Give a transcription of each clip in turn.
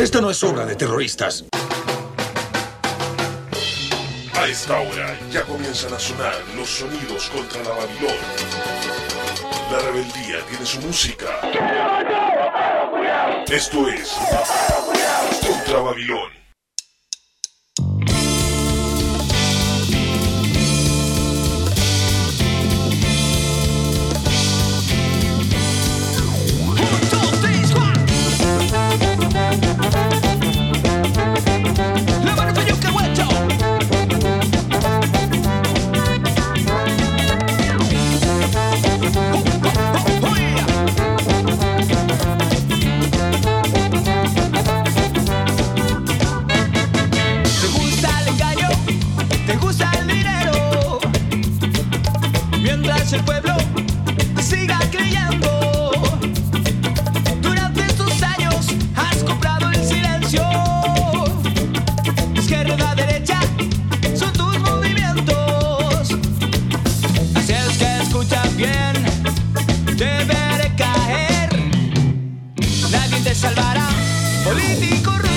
Esta no es obra de terroristas. A esta hora ya comienzan a sonar los sonidos contra la Babilón. La rebeldía tiene su música. Esto es Contra Babilón. El pueblo siga creyendo. Durante estos años has comprado el silencio. Izquierda, derecha son tus movimientos. Así es que escucha bien, deberé caer. Nadie te salvará, político corrupto.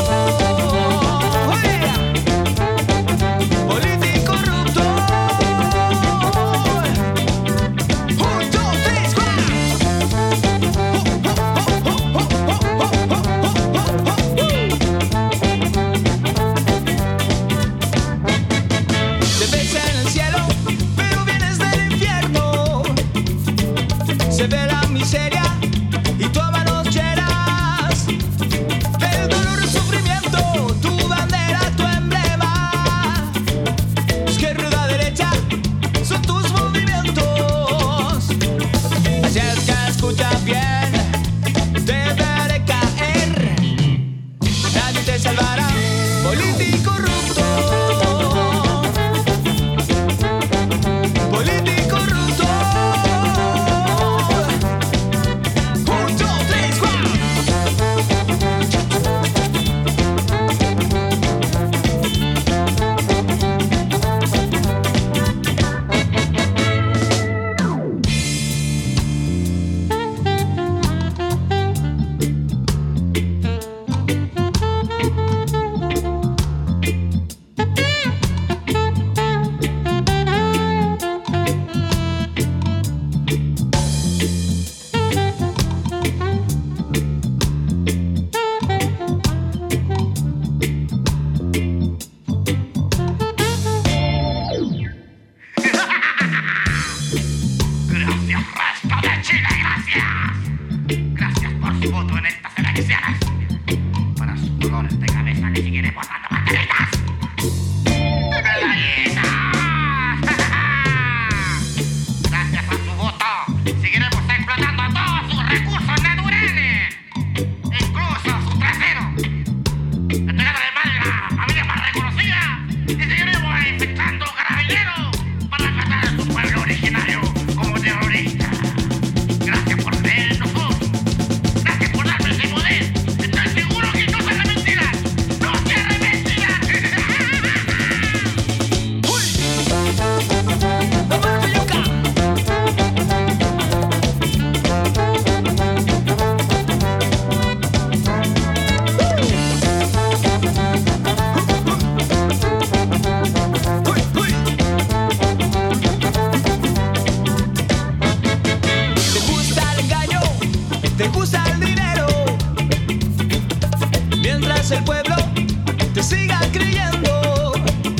El pueblo te siga creyendo.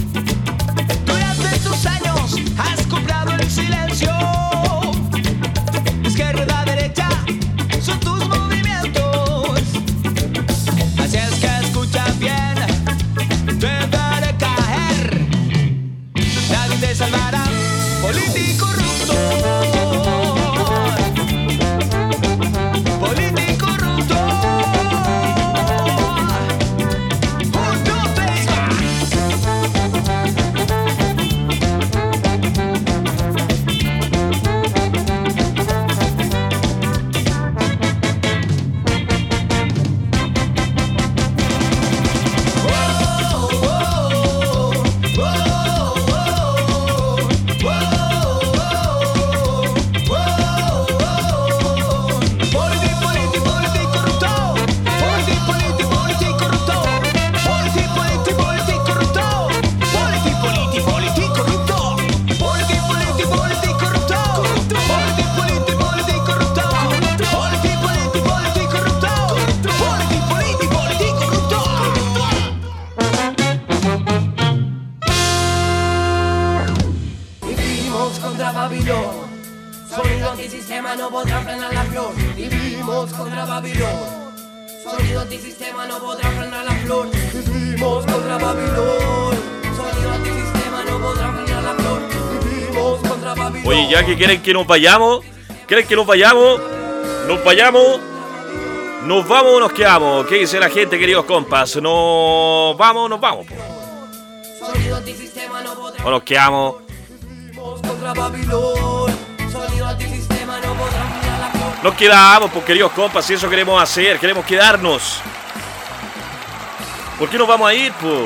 Durante estos años has comprado el silencio. Izquierda, derecha son tus movimientos. Así es que escucha bien, deberé caer. Nadie te salvará, político corrupto. Político corrupto. podrán frenar la flor. Vivimos contra Babilón. Sonido antisistema no podrá frenar la flor. Vivimos contra Babilón. Sonido antisistema no podrá frenar la flor. Vivimos contra Babilón. Oye, ya que quieren que nos vayamos, ¿quieren que nos vayamos? ¿Nos vayamos? ¿Nos vamos o nos quedamos? ¿Qué dice la gente, queridos compas? ¿Nos vamos? Sonido antisistema no podrá. ¿O nos quedamos? Vivimos contra Babilón. Sonido antisistema no podrá frenar la flor. Nos quedamos, pues, queridos compas, si eso queremos hacer, queremos quedarnos. ¿Por qué nos vamos a ir, pues?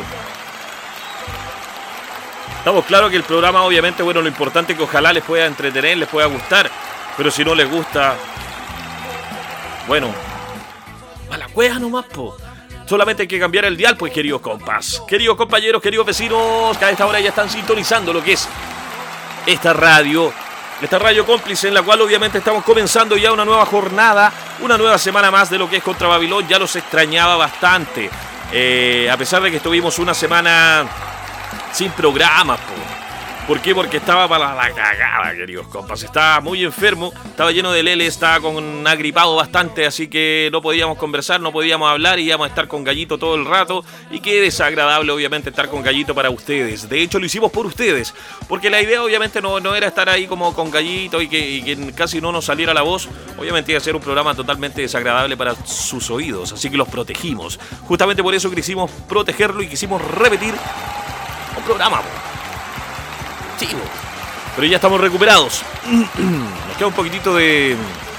Estamos claros que el programa, obviamente, bueno, lo importante es que ojalá les pueda entretener, les pueda gustar. Pero si no les gusta, bueno, a la cueva nomás, po. Solamente hay que cambiar el dial, pues, queridos compas. Queridos compañeros, queridos vecinos, que a esta hora ya están sintonizando lo que es esta radio cómplice, en la cual obviamente estamos comenzando ya una nueva jornada, una nueva semana más de lo que es Contra Babilón. Ya los extrañaba bastante, a pesar de que estuvimos una semana sin programas, po. ¿Por qué? Porque estaba para la cagada, queridos compas. Estaba muy enfermo, estaba lleno de lele, estaba con agripado bastante, así que no podíamos conversar, no podíamos hablar y íbamos a estar con Gallito todo el rato. Y qué desagradable, obviamente, estar con Gallito para ustedes. De hecho, lo hicimos por ustedes, porque la idea, obviamente, no era estar ahí como con Gallito y que casi no nos saliera la voz. Obviamente iba a ser un programa totalmente desagradable para sus oídos, así que los protegimos. Justamente por eso quisimos protegerlo y quisimos repetir un programa. Sí, pero ya estamos recuperados. Nos queda un poquitito de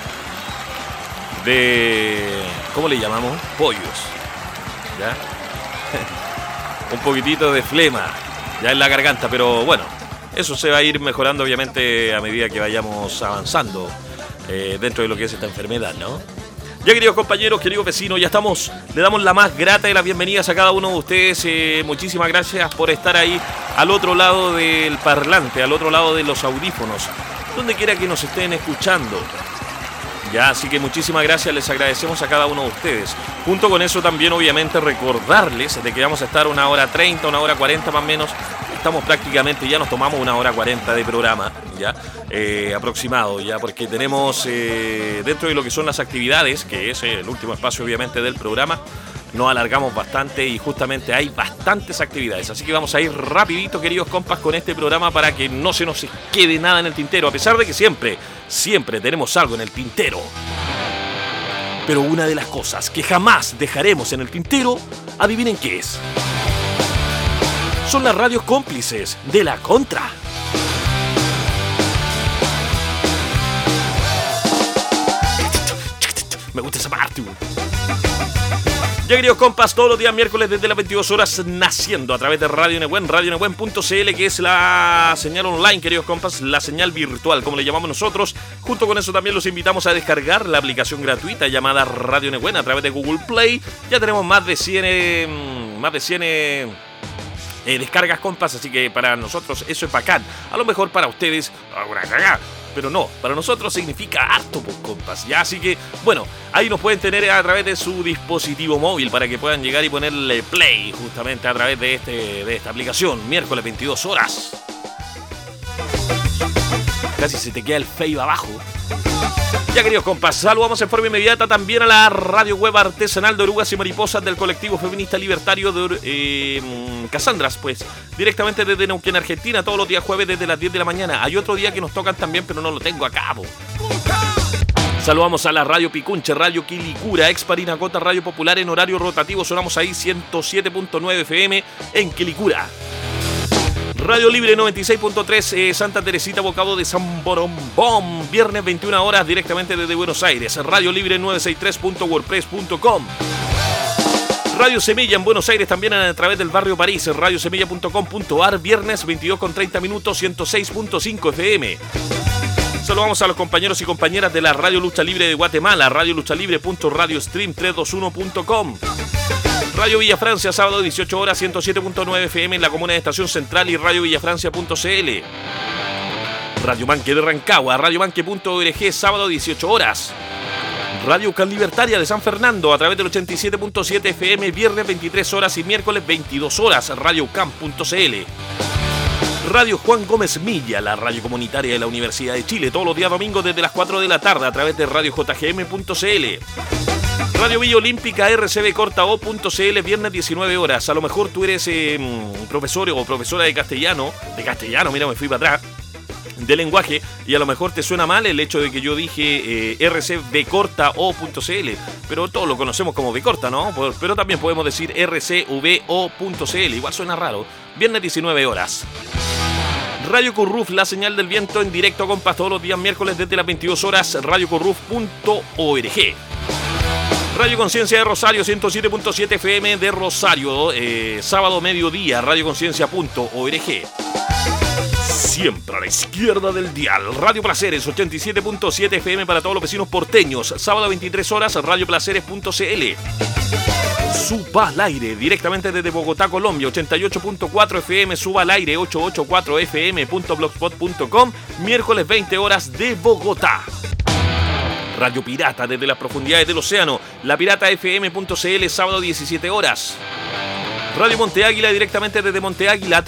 ¿cómo le llamamos? Pollos. ¿Ya? Un poquitito de flema ya en la garganta, pero bueno, eso se va a ir mejorando obviamente a medida que vayamos avanzando dentro de lo que es esta enfermedad, ¿no? Ya, queridos compañeros, queridos vecinos, ya estamos. Le damos la más grata de las bienvenidas a cada uno de ustedes. Muchísimas gracias por estar ahí al otro lado del parlante, al otro lado de los audífonos, donde quiera que nos estén escuchando. Ya, así que muchísimas gracias, les agradecemos a cada uno de ustedes. Junto con eso también, obviamente, recordarles de que vamos a estar 1h30, 1h40 más o menos. Estamos prácticamente, ya nos tomamos 1h40 de programa, ya, aproximado, ya, porque tenemos dentro de lo que son las actividades, que es el último espacio obviamente del programa, nos alargamos bastante y justamente hay bastantes actividades, así que vamos a ir rapidito, queridos compas, con este programa para que no se nos quede nada en el tintero, a pesar de que siempre tenemos algo en el tintero. Pero una de las cosas que jamás dejaremos en el tintero, adivinen qué es. Son las radios cómplices de la Contra. Me gusta esa parte. Ya, queridos compas, todos los días miércoles desde las 22 horas naciendo a través de Radio Nehuen, radionehuen.cl, que es la señal online, queridos compas, la señal virtual, como le llamamos nosotros. Junto con eso también los invitamos a descargar la aplicación gratuita llamada Radio Nehuen a través de Google Play. Ya tenemos más de 100 descargas, compas, así que para nosotros eso es bacán. A lo mejor para ustedes, pero no, para nosotros significa harto, pues, compas, ya, así que, bueno, ahí nos pueden tener a través de su dispositivo móvil para que puedan llegar y ponerle play justamente a través de esta aplicación, miércoles 22 horas. Casi se te queda el fade abajo. Ya, queridos compas, saludamos en forma inmediata también a la radio web artesanal de Orugas y Mariposas del colectivo feminista libertario de Casandras, pues, directamente desde Neuquén, Argentina, todos los días jueves desde las 10 de la mañana. Hay otro día que nos tocan también, pero no lo tengo a cabo. Saludamos a la radio Picunche, radio Quilicura, ex Parinacota, radio popular en horario rotativo. Sonamos ahí 107.9 FM en Quilicura. Radio Libre 96.3, Santa Teresita, Bocado de San Borombón, viernes 21 horas directamente desde Buenos Aires. Radio Libre 963.wordpress.com. Radio Semilla en Buenos Aires, también a través del barrio París, radiosemilla.com.ar, viernes 22:30 minutos, 106.5 FM. Saludamos a los compañeros y compañeras de la Radio Lucha Libre de Guatemala, radioluchalibre.radiostream321.com. Radio Villa Francia, sábado 18 horas, 107.9 FM en la comuna de Estación Central y radiovillafrancia.cl. Radio Manque de Rancagua, radiomanque.org, sábado 18 horas. Radio Can Libertaria de San Fernando a través del 87.7 FM, viernes 23 horas y miércoles 22 horas, radiocam.cl. Radio Juan Gómez Milla, la radio comunitaria de la Universidad de Chile, todos los días domingos desde las 4 de la tarde a través de radiojgm.cl. Radio Villa Olímpica rcbcortao.cl, viernes 19 horas. A lo mejor tú eres profesor o profesora de castellano, mira, me fui para atrás, de lenguaje, y a lo mejor te suena mal el hecho de que yo dije rcbcortao.cl, pero todos lo conocemos como Bcorta, ¿no? Pero también podemos decir rcvo.cl, igual suena raro. Viernes 19 horas. Radio Curruf, la señal del viento en directo, compas, todos los días miércoles desde las 22 horas, radiocurruf.org. Radio Conciencia de Rosario, 107.7 FM de Rosario, sábado mediodía, radioconciencia.org. Siempre a la izquierda del dial. Radio Placeres, 87.7 FM para todos los vecinos porteños, sábado 23 horas, radioplaceres.cl. Suba al aire, directamente desde Bogotá, Colombia, 88.4 FM, suba al aire, 884fm.blogspot.com, miércoles 20 horas de Bogotá. Radio Pirata desde las profundidades del océano, lapiratafm.cl, sábado 17 horas. Radio Monte Águila directamente desde Monte Águila,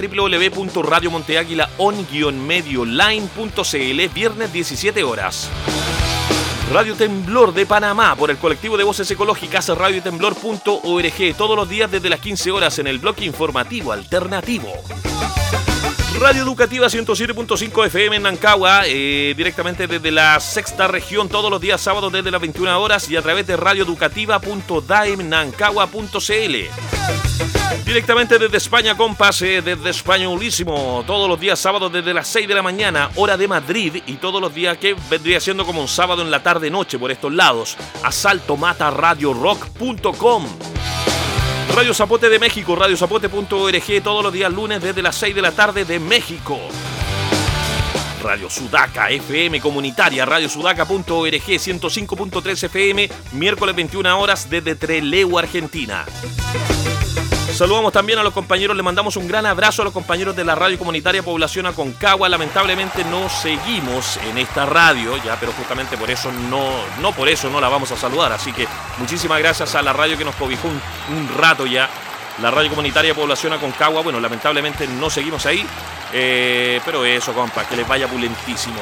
www.radiomonteaguila-medioline.cl, viernes 17 horas. Radio Temblor de Panamá por el colectivo de voces ecológicas, radiotemblor.org, todos los días desde las 15 horas en el bloque informativo alternativo. Radio Educativa 107.5 FM en Nancagua, directamente desde la sexta región, todos los días sábados desde las 21 horas y a través de radioeducativa.daemnancagua.cl. Directamente desde España, compas, desde Españolísimo, todos los días sábados desde las 6 de la mañana, hora de Madrid, y todos los días que vendría siendo como un sábado en la tarde-noche por estos lados, asaltomataradiorock.com. Radio Zapote de México, radiozapote.org, todos los días lunes desde las 6 de la tarde de México. Radio Sudaca FM comunitaria, radiosudaca.org, 105.3 FM, miércoles 21 horas desde Trelew, Argentina. Saludamos también a los compañeros, le mandamos un gran abrazo a los compañeros de la radio comunitaria Población Aconcagua. Lamentablemente no seguimos en esta radio, ya, pero justamente por eso no por eso no la vamos a saludar. Así que muchísimas gracias a la radio que nos cobijó un rato ya, la radio comunitaria Población Aconcagua. Bueno, lamentablemente no seguimos ahí, pero eso, compa, que les vaya pulentísimo.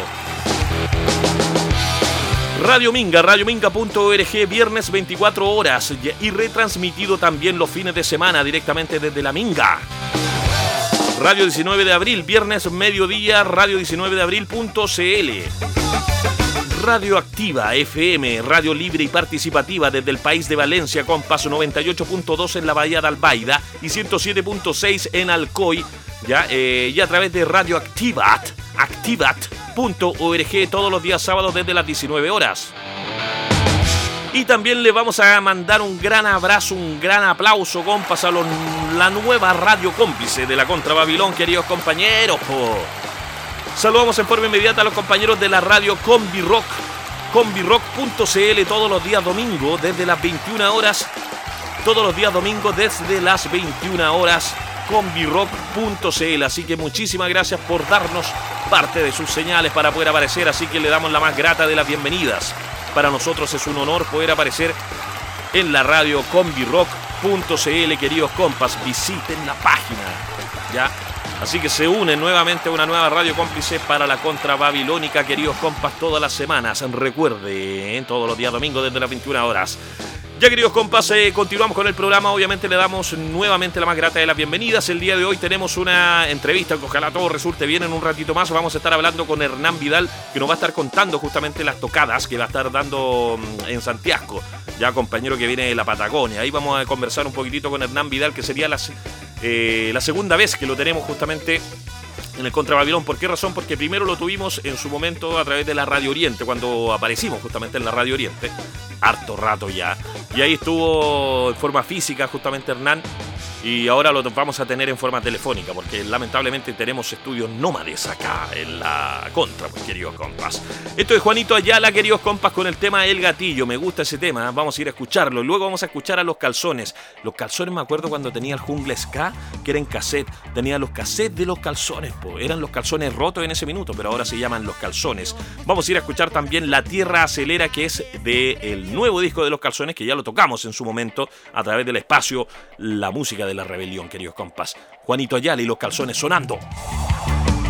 Radio Minga, radiominga.org, viernes 24 horas y retransmitido también los fines de semana directamente desde la Minga. Radio 19 de abril, viernes mediodía, radio19deabril.cl. Radio Activa FM, radio libre y participativa desde el país de Valencia, compas, 98.2 en la Bahía de Albaida y 107.6 en Alcoy, ya, y a través de Radio Activat.org todos los días sábados desde las 19 horas. Y también le vamos a mandar un gran abrazo, un gran aplauso, compas, a la nueva radio cómplice de la Contra Babilón, queridos compañeros. Saludamos en forma inmediata a los compañeros de la radio Combi Rock, combirock.cl, todos los días domingo desde las 21 horas, combirock.cl, así que muchísimas gracias por darnos parte de sus señales para poder aparecer, así que le damos la más grata de las bienvenidas. Para nosotros es un honor poder aparecer en la radio combirock.cl, queridos compas, visiten la página, ya. Así que se une nuevamente una nueva radio cómplice para la Contra Babilónica, queridos compas, todas las semanas. Recuerden, todos los días domingos desde las 21 horas. Ya, queridos compas, continuamos con el programa. Obviamente le damos nuevamente la más grata de las bienvenidas. El día de hoy tenemos una entrevista que ojalá todo resulte bien. En un ratito más vamos a estar hablando con Hernán Vidal, que nos va a estar contando justamente las tocadas que va a estar dando en Santiago, ya compañero que viene de la Patagonia. Ahí vamos a conversar un poquitito con Hernán Vidal, que sería la segunda vez que lo tenemos justamente en el Contra Babilón. ¿Por qué razón? Porque primero lo tuvimos en su momento a través de la Radio Oriente, cuando aparecimos justamente en la Radio Oriente, harto rato ya, y ahí estuvo en forma física justamente Hernán, y ahora lo vamos a tener en forma telefónica, porque lamentablemente tenemos estudios nómades acá en la Contra, pues, queridos compas. Esto es Juanito Ayala, queridos compas, con el tema El Gatillo. Me gusta ese tema, vamos a ir a escucharlo. Luego vamos a escuchar a Los Calzones. Los Calzones, me acuerdo cuando tenía el Jungle Ska, que era en cassette. Tenía los cassettes de Los Calzones, pues. Eran Los Calzones Rotos en ese minuto, pero ahora se llaman Los Calzones. Vamos a ir a escuchar también La Tierra Acelera, que es del nuevo disco de Los Calzones, que ya lo tocamos en su momento a través del espacio La Música de la Rebelión, queridos compas. Juanito Ayala y Los Calzones sonando.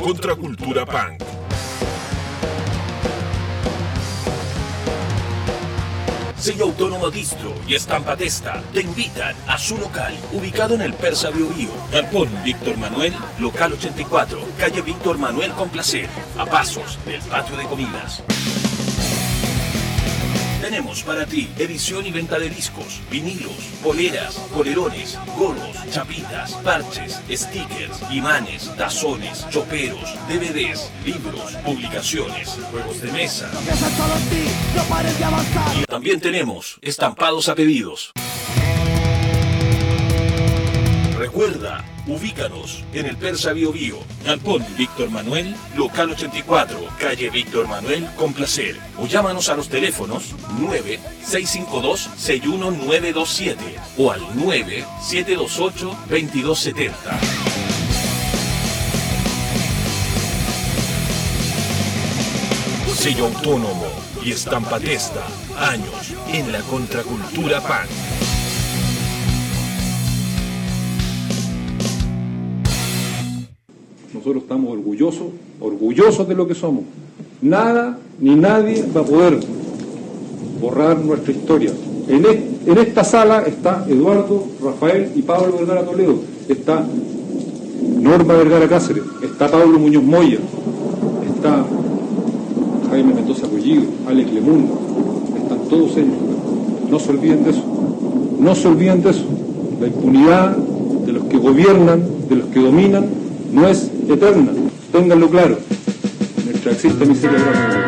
Contracultura Punk. Sello Autónomo Distro y Estampa Testa te invitan a su local, ubicado en el Persa Biobío. Galpón Víctor Manuel, local 84, calle Víctor Manuel con Placer, a pasos del patio de comidas. Tenemos para ti edición y venta de discos, vinilos, poleras, polerones, gorros, chapitas, parches, stickers, imanes, tazones, choperos, DVDs, libros, publicaciones, juegos de mesa. Y también tenemos estampados a pedidos. Recuerda, ubícanos en el Persa Biobío, Galpón Víctor Manuel, local 84, calle Víctor Manuel con Placer. O llámanos a los teléfonos 9-652-61927 o al 9-728-2270. Sello Autónomo y Estampa Testa, años en la contracultura punk. Nosotros estamos orgullosos de lo que somos. Nada ni nadie va a poder borrar nuestra historia. En esta sala está Eduardo, Rafael y Pablo Vergara Toledo. Está Norma Vergara Cáceres. Está Pablo Muñoz Moya. Está Jaime Mendoza Collido, Alex Lemundo. Están todos ellos. No se olviden de eso. No se olviden de eso. La impunidad de los que gobiernan, de los que dominan, no es eterna, ténganlo claro. Mientras exista miseria grande.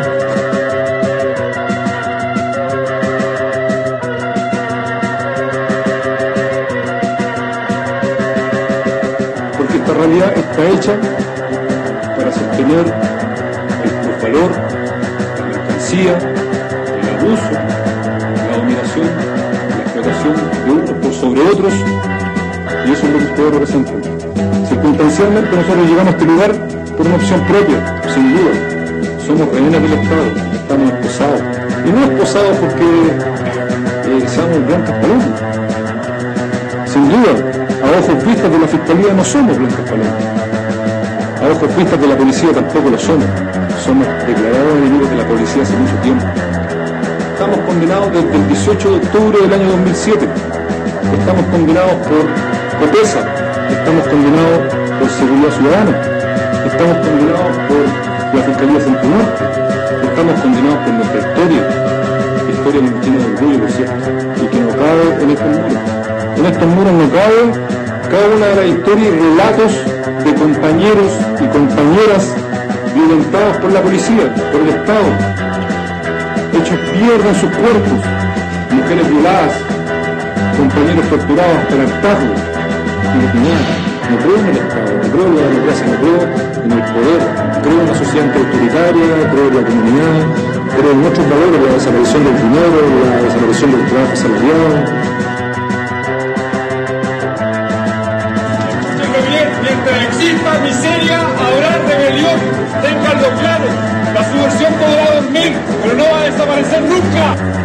Porque esta realidad está hecha para sostener el plusvalor, la mercancía, el abuso, la dominación, la explotación de unos por sobre otros, y eso es lo que ustedes representan. Circunstancialmente nosotros llegamos a este lugar por una opción propia, sin duda. Somos rehenes del Estado, estamos esposados. Y no esposados porque seamos blancas palomas. Sin duda, a ojos vistas de la Fiscalía no somos blancas palomas. A ojos vistas de la policía tampoco lo somos. Somos declarados enemigos de la policía hace mucho tiempo. Estamos condenados desde el 18 de octubre del año 2007. Estamos condenados por COPESA. Estamos condenados por Seguridad Ciudadana, estamos condenados por la Fiscalía Centro Norte, estamos condenados por nuestra historia que nos tiene de orgullo, por cierto, y que no cabe en estos muros. En estos muros no cabe cada una de las historias y relatos de compañeros y compañeras violentados por la policía, por el Estado, hechos mierda en sus cuerpos, mujeres violadas, compañeros torturados hasta el hartazgo. No creo en el Estado, no creo en la democracia, no creo en el poder, creo en una sociedad autoritaria, creo en la comunidad, creo en muchos valores, la desaparición del dinero, la desaparición del trabajo asalariado. Mientras exista miseria, habrá rebelión, ténganlo claro. La subversión podrá dormir, pero no va a desaparecer nunca.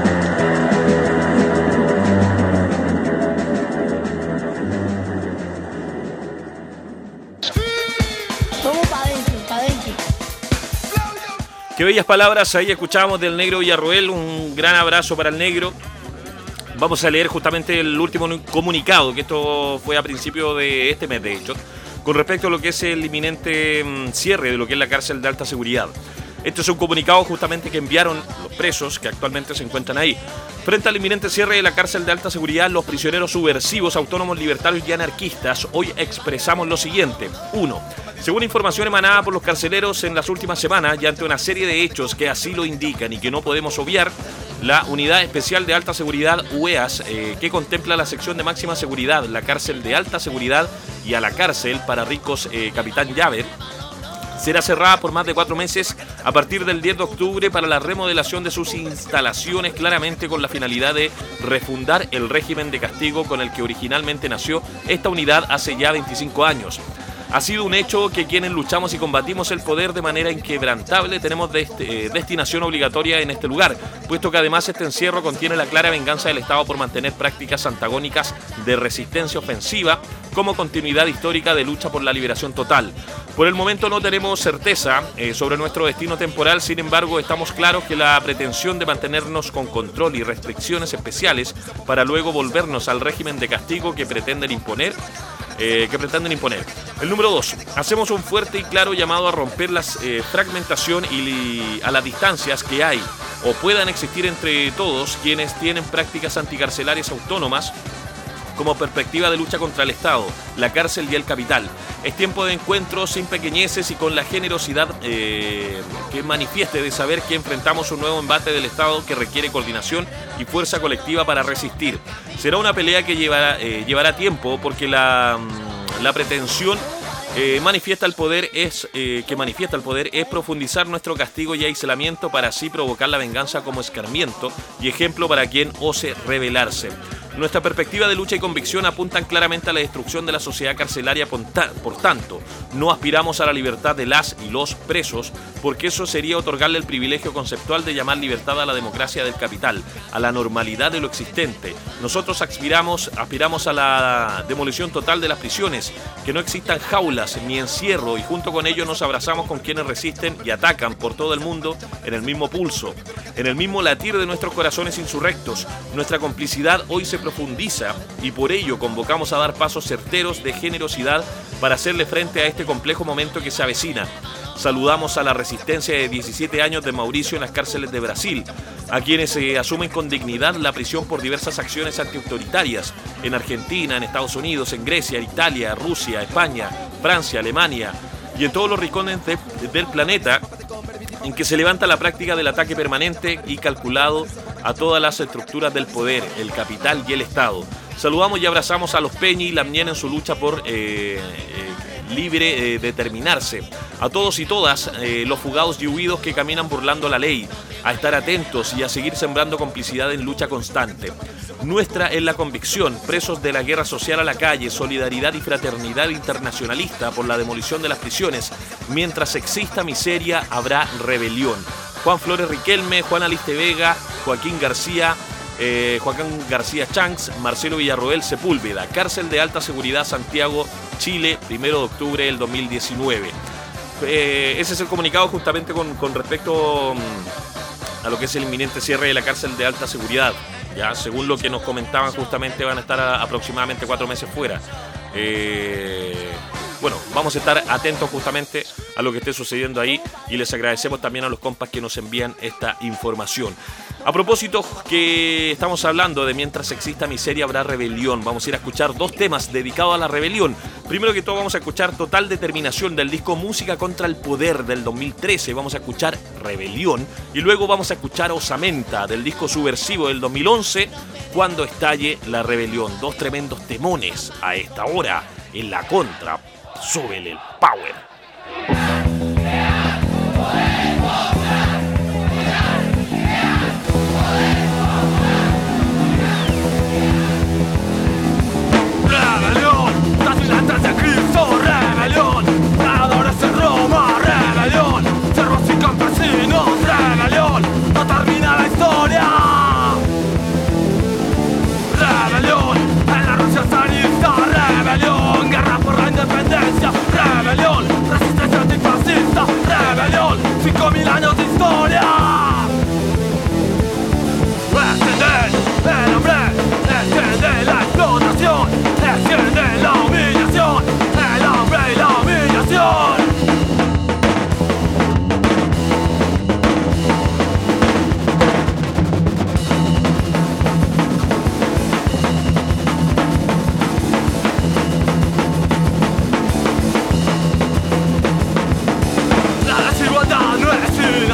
Qué bellas palabras, ahí escuchábamos del Negro Villarroel, un gran abrazo para el Negro. Vamos a leer justamente el último comunicado, que esto fue a principio de este mes, de hecho, con respecto a lo que es el inminente cierre de lo que es la cárcel de alta seguridad. Esto es un comunicado justamente que enviaron los presos que actualmente se encuentran ahí. Frente al inminente cierre de la cárcel de alta seguridad, los prisioneros subversivos, autónomos, libertarios y anarquistas, hoy expresamos lo siguiente. 1. Según información emanada por los carceleros en las últimas semanas y ante una serie de hechos que así lo indican y que no podemos obviar, la Unidad Especial de Alta Seguridad UEAS, que contempla la sección de máxima seguridad, la cárcel de alta seguridad y a la cárcel para ricos Capitán Llave, será cerrada por más de 4 meses a partir del 10 de octubre para la remodelación de sus instalaciones, claramente con la finalidad de refundar el régimen de castigo con el que originalmente nació esta unidad hace ya 25 años. Ha sido un hecho que quienes luchamos y combatimos el poder de manera inquebrantable tenemos destinación obligatoria en este lugar, puesto que además este encierro contiene la clara venganza del Estado por mantener prácticas antagónicas de resistencia ofensiva como continuidad histórica de lucha por la liberación total. Por el momento no tenemos certeza sobre nuestro destino temporal, sin embargo estamos claros que la pretensión de mantenernos con control y restricciones especiales para luego volvernos al régimen de castigo que pretenden imponer. El número 2. Hacemos un fuerte y claro llamado a romper la fragmentación y a las distancias que hay o puedan existir entre todos quienes tienen prácticas anticarcelarias autónomas como perspectiva de lucha contra el Estado, la cárcel y el capital. Es tiempo de encuentros sin pequeñeces y con la generosidad que manifieste de saber que enfrentamos un nuevo embate del Estado que requiere coordinación y fuerza colectiva para resistir. Será una pelea que llevará tiempo porque la pretensión manifiesta el poder es profundizar nuestro castigo y aislamiento para así provocar la venganza como escarmiento y ejemplo para quien ose rebelarse. Nuestra perspectiva de lucha y convicción apuntan claramente a la destrucción de la sociedad carcelaria. Por tanto, no aspiramos a la libertad de las y los presos, porque eso sería otorgarle el privilegio conceptual de llamar libertad a la democracia del capital, a la normalidad de lo existente. Nosotros aspiramos a la demolición total de las prisiones, que no existan jaulas ni encierro, y junto con ello nos abrazamos con quienes resisten y atacan por todo el mundo en el mismo pulso, en el mismo latir de nuestros corazones insurrectos. Nuestra complicidad hoy se profundiza y por ello convocamos a dar pasos certeros de generosidad para hacerle frente a este complejo momento que se avecina. Saludamos a la resistencia de 17 años de Mauricio en las cárceles de Brasil, a quienes asumen con dignidad la prisión por diversas acciones antiautoritarias en Argentina, en Estados Unidos, en Grecia, en Italia, Rusia, España, Francia, Alemania y en todos los rincones del planeta en que se levanta la práctica del ataque permanente y calculado a todas las estructuras del poder, el capital y el Estado. Saludamos y abrazamos a los Peñi y Lamien en su lucha por libre determinarse. A todos y todas los fugados y huidos que caminan burlando la ley, a estar atentos y a seguir sembrando complicidad en lucha constante. Nuestra es la convicción, presos de la guerra social a la calle, solidaridad y fraternidad internacionalista por la demolición de las prisiones. Mientras exista miseria, habrá rebelión. Juan Flores Riquelme, Juan Aliste Vega, Joaquín García Chanks, Marcelo Villarroel Sepúlveda, cárcel de alta seguridad Santiago, Chile, 1 de octubre del 2019. Ese es el comunicado justamente con respecto a lo que es el inminente cierre de la cárcel de alta seguridad. Ya, según lo que nos comentaban, justamente van a estar aproximadamente 4 meses fuera. Bueno, vamos a estar atentos justamente a lo que esté sucediendo ahí y les agradecemos también a los compas que nos envían esta información. A propósito que estamos hablando de mientras exista miseria habrá rebelión, vamos a ir a escuchar 2 temas dedicados a la rebelión. Primero que todo vamos a escuchar Total Determinación del disco Música contra el Poder del 2013, vamos a escuchar Rebelión y luego vamos a escuchar Osamenta del disco Subversivo del 2011, Cuando estalle la rebelión. 2 tremendos temones a esta hora en la contra. Súbele el power. Rebelión, las filantes de Cristo, rebelión, creadores en Roma, rebelión, cerros y campesinos, rebelión, no termina la historia. Rebelión, en la Rusia zarista, rebelión, guerra por la independencia, rebelión, resistencia antifascista, rebelión, 5000 años de historia. Extiende el hambre, extiende la explotación, extiende la humillación, el hambre y la humillación. La desigualdad no es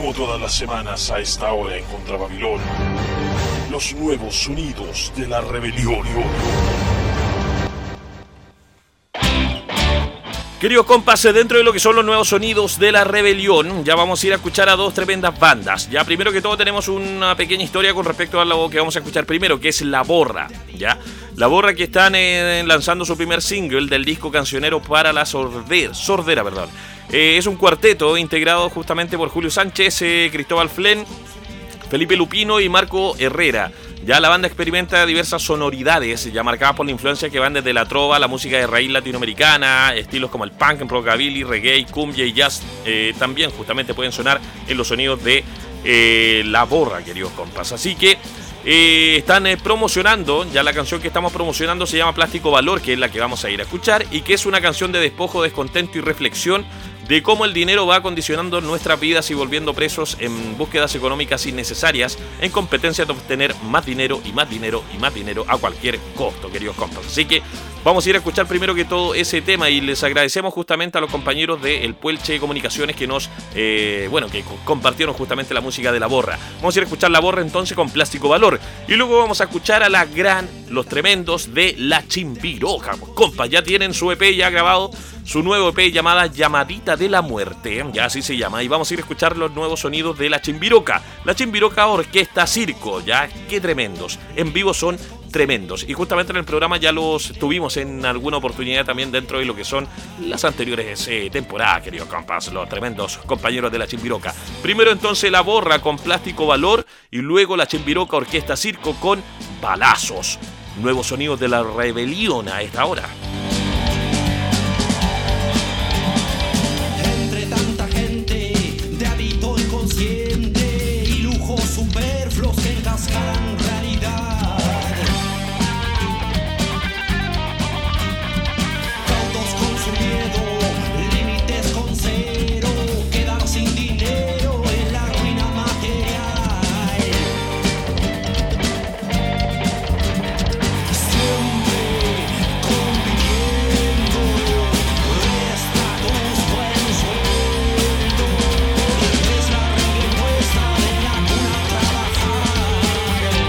Como todas las semanas a esta hora en Contra Babilón, los nuevos sonidos de la rebelión. Queridos compas, dentro de lo que son los nuevos sonidos de la rebelión, ya vamos a ir a escuchar a dos tremendas bandas. Ya primero que todo tenemos una pequeña historia con respecto a lo que vamos a escuchar primero, que es La Borra, ¿ya? La Borra, que están lanzando su primer single del disco cancionero para la sordera, perdón. Es un cuarteto integrado justamente por Julio Sánchez, Cristóbal Flen, Felipe Lupino y Marco Herrera. Ya la banda experimenta diversas sonoridades, ya marcadas por la influencia que van desde la trova, la música de raíz latinoamericana, estilos como el punk, rockabilly, reggae, cumbia y jazz, también justamente pueden sonar en los sonidos de La Borra, queridos compas. Así que están promocionando, ya la canción que estamos promocionando se llama Plástico Valor, que es la que vamos a ir a escuchar, y que es una canción de despojo, descontento y reflexión de cómo el dinero va condicionando nuestras vidas y volviendo presos en búsquedas económicas innecesarias, en competencia de obtener más dinero y más dinero y más dinero a cualquier costo, queridos compas. Así que vamos a ir a escuchar primero que todo ese tema, y les agradecemos justamente a los compañeros de El Puelche Comunicaciones que nos, que compartieron justamente la música de La Borra. Vamos a ir a escuchar La Borra entonces con Plástico Valor, y luego vamos a escuchar a los tremendos de La Chimbiroca. Compas, ya tienen su EP ya grabado, su nuevo EP llamada Llamadita de la Muerte, ya así se llama, y vamos a ir a escuchar los nuevos sonidos de La Chimbiroca. La Chimbiroca Orquesta Circo, ya, qué tremendos, en vivo son tremendos, y justamente en el programa ya los tuvimos en alguna oportunidad también dentro de lo que son las anteriores temporadas, queridos compas, los tremendos compañeros de La Chimbiroca. Primero entonces La Borra con Plástico Valor, y luego La Chimbiroca Orquesta Circo con Balazos. Nuevos sonidos de la rebelión a esta hora. Entre tanta gente de hábito inconsciente y lujos superfluos que encascaran realidad, cautos con su miedo, límites con cero, quedar sin dinero en la ruina material. Siempre conviviendo, estatus buen sueldo, es la regla impuesta de la cuna a trabajar.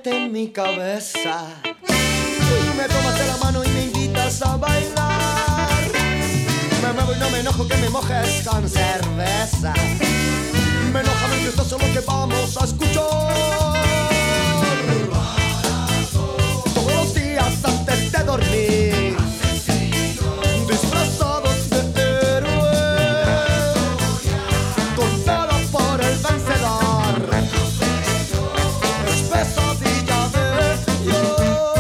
mete en mi cabeza. Me tomas de la mano y me invitas a bailar. Me muevo y no me enojo que me mojes con cerveza. Me enoja mucho esto solo que vamos a escuchar. Todos los días antes de dormir, disfrazados de héroes, contados por el vencedor. Es pesadilla de Dios.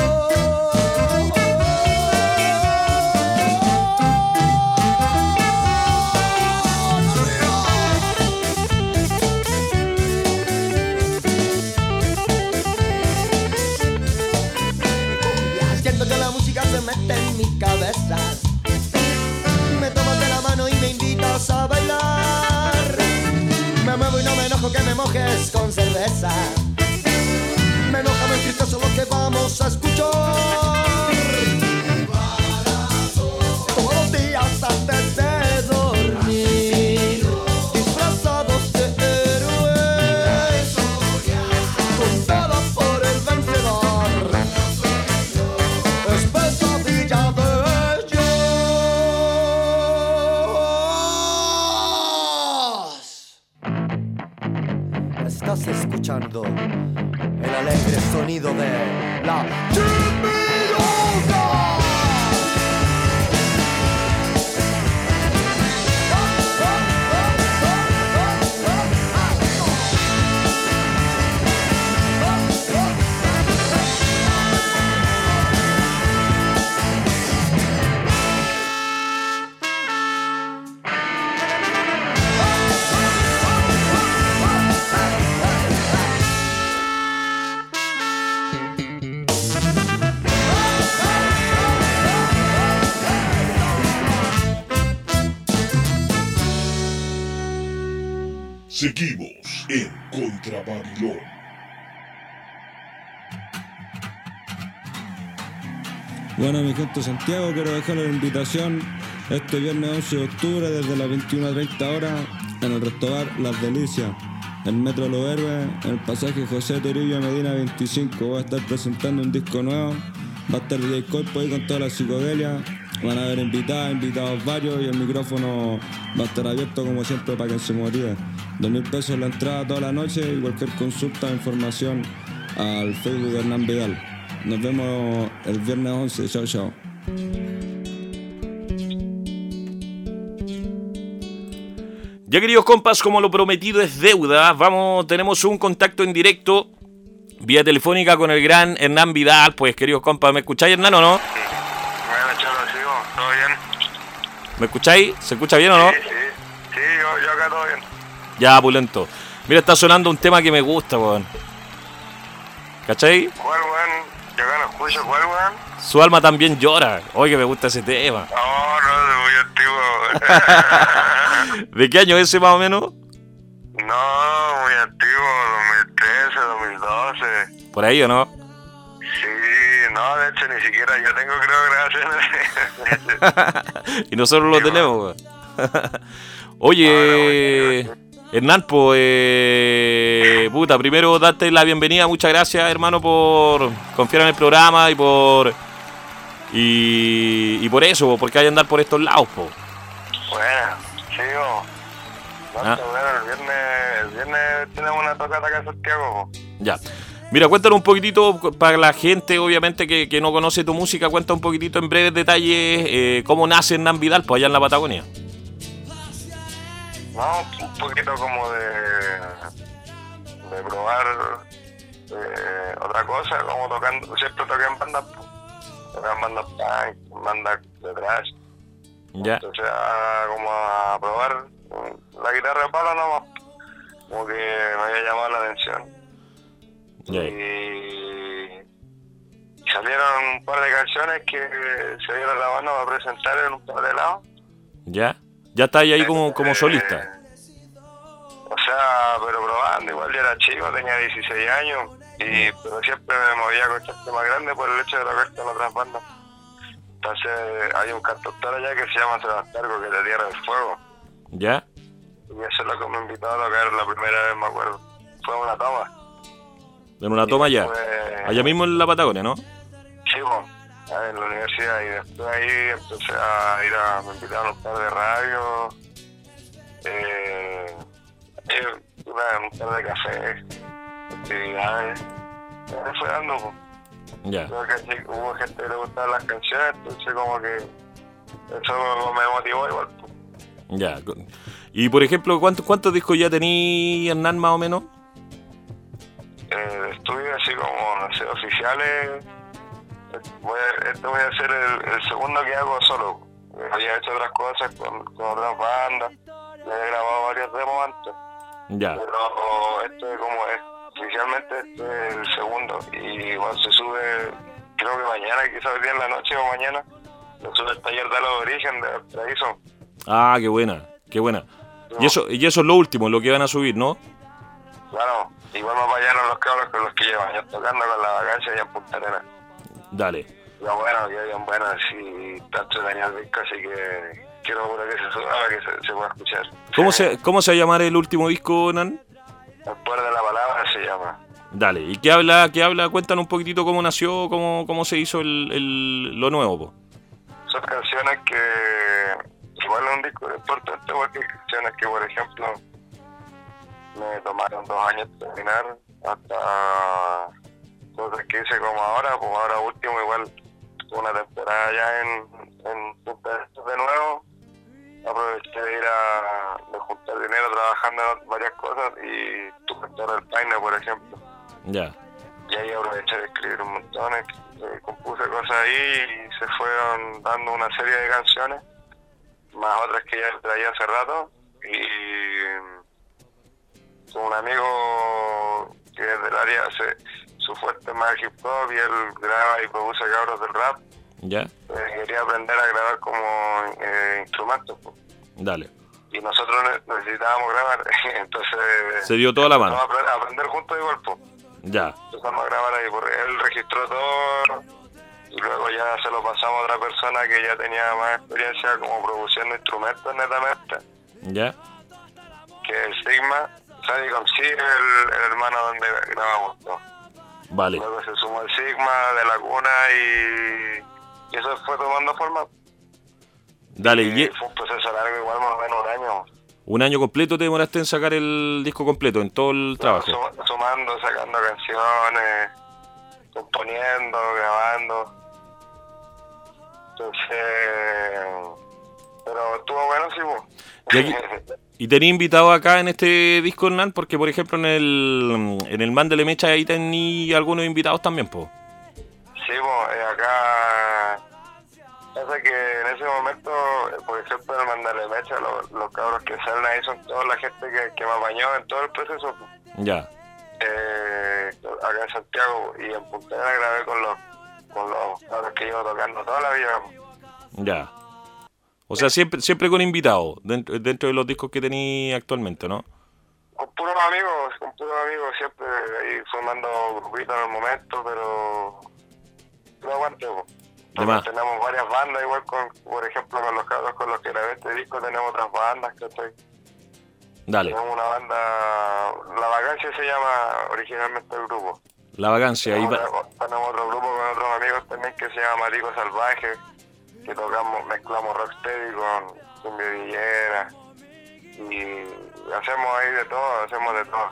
Siento que la música se mete en mi cabeza. Me tomas de la mano y me invitas a bailar. Me muevo y no me enojo que me mojes con cerveza. Me enoja, me entristece solo que vamos a escuchar. Todos los días antes de dormir, disfrazados de héroes, contados por el vencedor. Es pesadilla de Dios. Estás escuchando el alegre sonido de la Chimilonga. Seguimos en Contra Babilón. Bueno, mi gente de Santiago, quiero dejarles la invitación este viernes 11 de octubre desde las 21:30 horas en el Restobar Las Delicias, el Metro Los Héroes, en el pasaje José Torillo Medina 25. Voy a estar presentando un disco nuevo, va a estar DJ Corpo ahí con toda la psicodelia, van a haber invitados varios y el micrófono va a estar abierto como siempre para quien se motive. 2.000 pesos la entrada toda la noche y cualquier consulta o información al Facebook de Hernán Vidal. Nos vemos el viernes 11. Chao, chao. Ya, queridos compas, como lo prometido es deuda, tenemos un contacto en directo vía telefónica con el gran Hernán Vidal. Pues, queridos compas, ¿me escucháis, Hernán, o no? Bueno, chalo, sigo, todo bien. ¿Me escucháis? ¿Se escucha bien o no? Sí, yo acá todo bien. Ya, pulento. Mira, está sonando un tema que me gusta, weón. ¿Cachai? ¿Cuál, weón? Yo acá no escucho, ¿cuál, weón? Su alma también llora. Oye, que me gusta ese tema. No, es muy antiguo. ¿De qué año es ese, más o menos? No, muy antiguo, 2013, 2012. ¿Por ahí o no? Sí, no, de hecho, ni siquiera yo tengo, creo, grabaciones. Y nosotros lo tenemos, weón. Oye, Hernán, pues, puta, primero darte la bienvenida, muchas gracias, hermano, por confiar en el programa y por eso, porque hay que andar por estos lados, po. Bueno, sigo. No, bueno, el viernes tenemos una tocata acá en Santiago, po. Ya. Mira, cuéntanos un poquitito, para la gente, obviamente, que no conoce tu música, cuenta un poquitito en breves detalles cómo nace Hernán Vidal, pues allá en la Patagonia. No, un poquito como de probar otra cosa, como tocando, siempre toqué en bandas punk, bandas de thrash. Ya. Entonces, como a probar la guitarra de palo nomás, como que me había llamado la atención. Ya. Y salieron un par de canciones que se dieron la mano a presentar en un par de lados. Ya. Ya está ahí como solista. O sea, pero probando, igual yo era chico, tenía 16 años, pero siempre me movía con gente más grande por el hecho de tocar con otras bandas. Entonces hay un cantautor allá que se llama Sebastián, que es de Tierra del Fuego. ¿Ya? Y eso es lo que me invitó a tocar la primera vez, me acuerdo. Fue una toma. En una toma ya. Después, Allá mismo en la Patagonia, ¿no? sí, en la universidad, y después ahí empecé a ir me invitaron a un par de radios, un par de cafés, actividades, me fue dando, pues. Ya. Creo que sí, hubo gente que le gustaban las canciones, entonces como que eso me motivó igual, pues. Ya. Y por ejemplo, ¿cuántos discos ya tení, Hernán, más o menos? De estudio así como, no sé, oficiales. Voy a ser el segundo que hago solo. Había hecho otras cosas con otras bandas, me había grabado varios demos antes. Ya. Pero este como es, oficialmente este es el segundo. Y igual se sube, creo que mañana, quizás hoy día en la noche o mañana, se sube el taller de los Origen de Valparaíso. Ah, qué buena, qué buena. No. Y eso es lo último, lo que van a subir, ¿no? Claro, igual más allá los cabros con los que llevan años tocando con la vacancia allá en Punta Arenas. Dale. Ya bueno, que bien bueno, sí, tanto tenía el disco, así que quiero que se suba, que se pueda escuchar. ¿Cómo se va a llamar el último disco, Hernán? El poder de la palabra se llama. Dale. ¿Y qué habla? Cuéntanos un poquitito cómo nació, cómo se hizo lo nuevo, po. Son canciones que, igual es un disco importante, porque hay canciones que, por ejemplo, me tomaron 2 años terminar, hasta cosas que hice como ahora, pues ahora último igual una temporada ya en Punta Arenas de nuevo, aproveché de ir de juntar dinero trabajando en varias cosas y tuve todo el Paine, por ejemplo. Ya. Y ahí aproveché de escribir un montón, compuse cosas ahí y se fueron dando una serie de canciones, más otras que ya traía hace rato, y con un amigo que es del área su fuerte es más hip hop y él graba y produce cabros del rap. Ya. Quería aprender a grabar como instrumentos, pues. Dale. Y nosotros necesitábamos grabar, entonces Se dio toda la mano. vamos a aprender juntos igual, pues. Ya. Empezamos a grabar ahí, porque él registró todo y luego ya se lo pasamos a otra persona que ya tenía más experiencia como produciendo instrumentos netamente, Ya. que es el Sigma. Sadicom sí, el hermano donde grabamos todo. Vale. Luego se sumó el Sigma de la cuna y eso fue tomando forma. Dale. Y fue un proceso largo, igual más o menos un año. ¿Un año completo te demoraste en sacar el disco completo, en todo el trabajo? Sumando, sacando canciones, componiendo, grabando. Entonces, pero estuvo bueno, sí, vos. ¿Y tenía invitado acá en este disco, Hernán? Porque, por ejemplo, en el Mándale Mecha ahí tenía algunos invitados también, po. Sí, acá pasa que en ese momento, por ejemplo, en el Mándale Mecha, los cabros que salen ahí son toda la gente que me apañó en todo el proceso. Ya. Acá en Santiago y en Punta Arenas grabé con los cabros que llevo tocando toda la vida. Ya. O sea, siempre con invitados, dentro de los discos que tenía actualmente, ¿no? Con puros amigos, siempre ahí formando grupitos en el momento, pero no aguanto. Tenemos varias bandas, igual por ejemplo, con los cabros con los que grabé este disco tenemos otras bandas, ¿cachai? Dale. Tenemos una banda, La Vacancia se llama originalmente el grupo. La Vacancia, ahí va. Tenemos otro grupo con otros amigos también que se llama Marico Salvaje, que mezclamos rocksteady con cumbia villera y hacemos ahí de todo,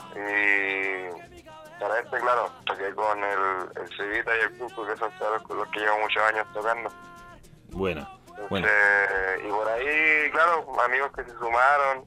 y para claro, toqué con el Civita y el Cuco, que son todos con los que llevo muchos años tocando. Buena. Y por ahí, claro, amigos que se sumaron,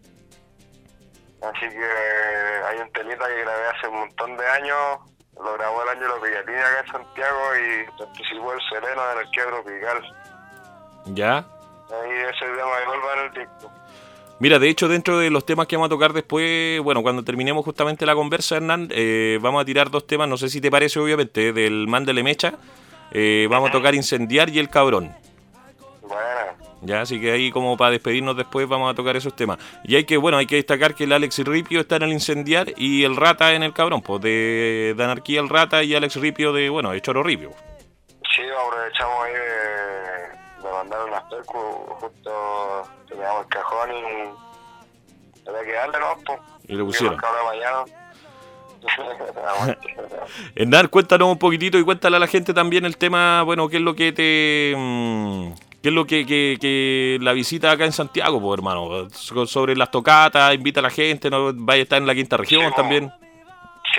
así que hay un temita que grabé hace un montón de años, lo grabó el Ángelo Pigatini acá en Santiago y participó el Sereno de Anarquía Tropical. ¿Ya? Ahí ese tema va en el disco. Mira, de hecho, dentro de los temas que vamos a tocar después, bueno, cuando terminemos justamente la conversa, Hernán, vamos a tirar 2 temas, no sé si te parece, obviamente, del Mándale Mecha. Vamos a tocar Incendiar y El Cabrón. Bueno. Ya, así que ahí como para despedirnos después vamos a tocar esos temas. Y hay que destacar que el Alex Ripio está en el Incendiar y el Rata en El Cabrón, pues de Anarquía el Rata y Alex Ripio de Choro Ripio. Sí, aprovechamos ahí de mandar unas percus, justo teníamos el cajón y había que darle, ¿no? Y lo pusieron. Hernán, cuéntanos un poquitito y cuéntale a la gente también el tema, bueno, qué es lo que qué es lo que la visita acá en Santiago, pues, hermano, sobre las tocatas, invita a la gente, ¿no? Vaya a estar en la quinta región Sí, también. Sí,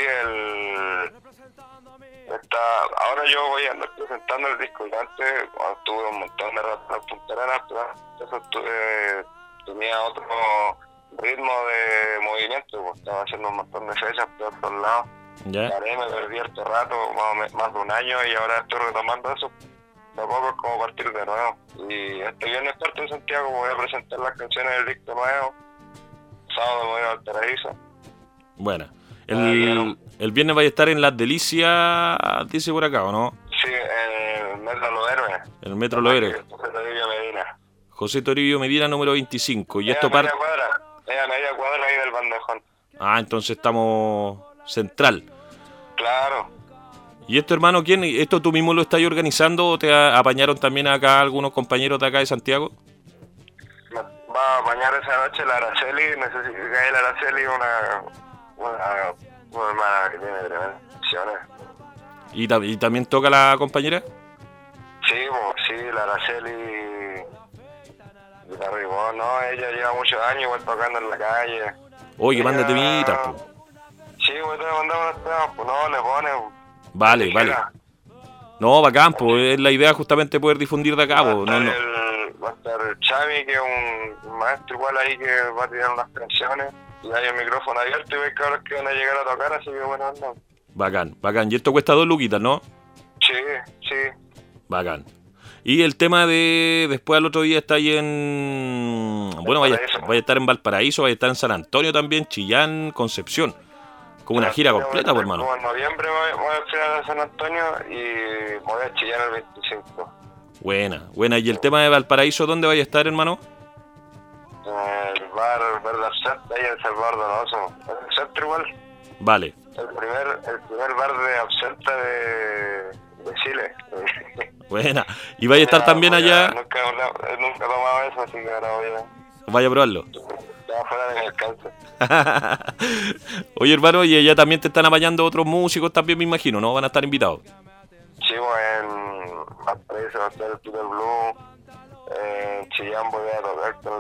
ahora yo voy a andar presentando el disco, y antes tuve un montón de rato en Punta Arenas, pero eso tenía otro ritmo de movimiento, pues, estaba haciendo un montón de fechas por otros lados. Ya. Paré, me perdí harto rato, más de un año, y ahora estoy retomando eso. De a poco es como partir de nuevo. Y este viernes parto en Santiago, voy a presentar las canciones del disco nuevo. Sábado me voy a Valparaíso. Bueno, el viernes vaya a estar en Las Delicias, dice por acá, ¿o no? Sí, en el Metro Los Héroes. En el Metro Los Héroes. José Toribio Medina. José Toribio Medina, número 25. Y esto media cuadra ahí del bandejón. Ah, entonces estamos central. Claro. ¿Y esto, hermano, quién? ¿Esto tú mismo lo estás organizando o te apañaron también acá algunos compañeros de acá de Santiago? Va a apañar esa noche la Araceli, necesito que haya la Araceli una hermana que tiene tremendas canciones. ¿Y también toca la compañera? Sí, la Araceli, guitarra y voz, no, ella lleva muchos años igual tocando en la calle. Oye, mándate temitas, po. Sí, te mandamos unos temas, pues no, le pones. Vale. No, bacán, pues es la idea justamente poder difundir de acá, pues. Va a estar el Chami, que es un maestro igual ahí que va a tirar unas canciones. Y hay el micrófono abierto y ves cabros que van a llegar a tocar, así que bueno, anda. Bacán. Y esto cuesta 2 luquitas, ¿no? Sí. Bacán. Y el tema de después al otro día está ahí en... Bueno, vaya a estar en Valparaíso, vaya a estar en San Antonio también, Chillán, Concepción. Como una gira completa, pues, hermano. En noviembre voy a ir a San Antonio y voy a Chillán el 25. Buena. ¿Y el tema de Valparaíso, dónde vaya a estar, hermano? El bar Verde Absenta, ahí en Salvador Donoso. En el centro igual. Vale. El primer bar de absenta de Chile. Buena. ¿Y vaya a estar también allá? Nunca he tomado eso, así que ahora vaya a probarlo. Ya fuera de mi alcance. Oye, hermano, y allá también te están apañando otros músicos también, me imagino, ¿no? Van a estar invitados. Sí, en Valparaíso va a estar el Peter Blue. En Chillán voy a tocar con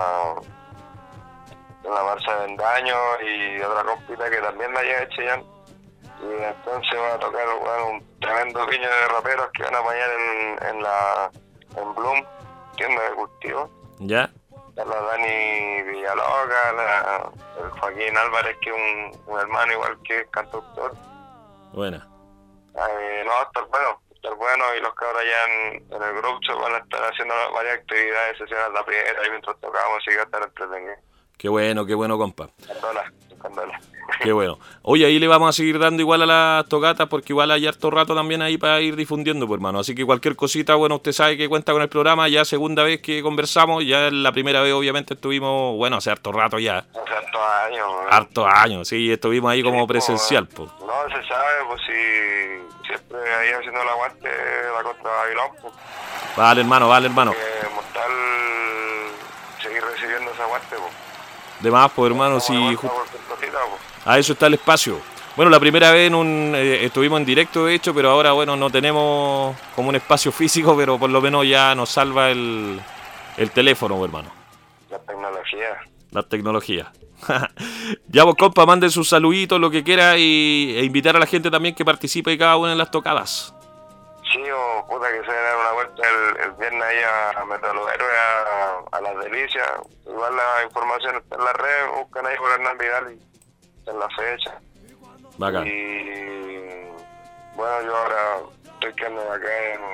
la Marcha de Vendaño y otra compita que también de allá de Chillán. Y entonces va a tocar un tremendo piño de raperos que van a apañar en Bloom, tienda de cultivo. ¿Ya? La Dani Villaloca, el Joaquín Álvarez, que es un hermano igual que es cantautor. Buena. No, va a estar bueno, y los cabros allá en el grupo van a estar haciendo varias actividades, sesiones de piedra y mientras tocamos, así que va a estar entretenido. Qué bueno, compa. Candela. Qué bueno. Oye, ahí le vamos a seguir dando igual a las tocatas porque igual hay harto rato también ahí para ir difundiendo, pues, hermano. Así que cualquier cosita, bueno, usted sabe que cuenta con el programa. Ya segunda vez que conversamos, ya la primera vez obviamente estuvimos, bueno, hace harto rato ya. Hace hartos años. Hartos años, sí, estuvimos ahí como presencial, pues. No, se sabe, pues si siempre ahí haciendo el aguante la contra Babilón, pues. Vale, hermano. Mortal seguir recibiendo ese aguante, pues. De más, pues, hermano, si a eso está el espacio. Bueno, la primera vez estuvimos en directo, de hecho, pero ahora, bueno, no tenemos como un espacio físico, pero por lo menos ya nos salva el teléfono, pues, hermano. La tecnología. Ya vos, compa, manden sus saluditos, lo que quiera, e invitar a la gente también que participe cada una en las tocadas. Sí, puta, que se den una vuelta el viernes ahí a Metro Los Héroes, a Las Delicias. Igual la información está en la red, buscan ahí por Hernán Vidal y está en la fecha. Bacán. Y bueno, yo ahora estoy quedando acá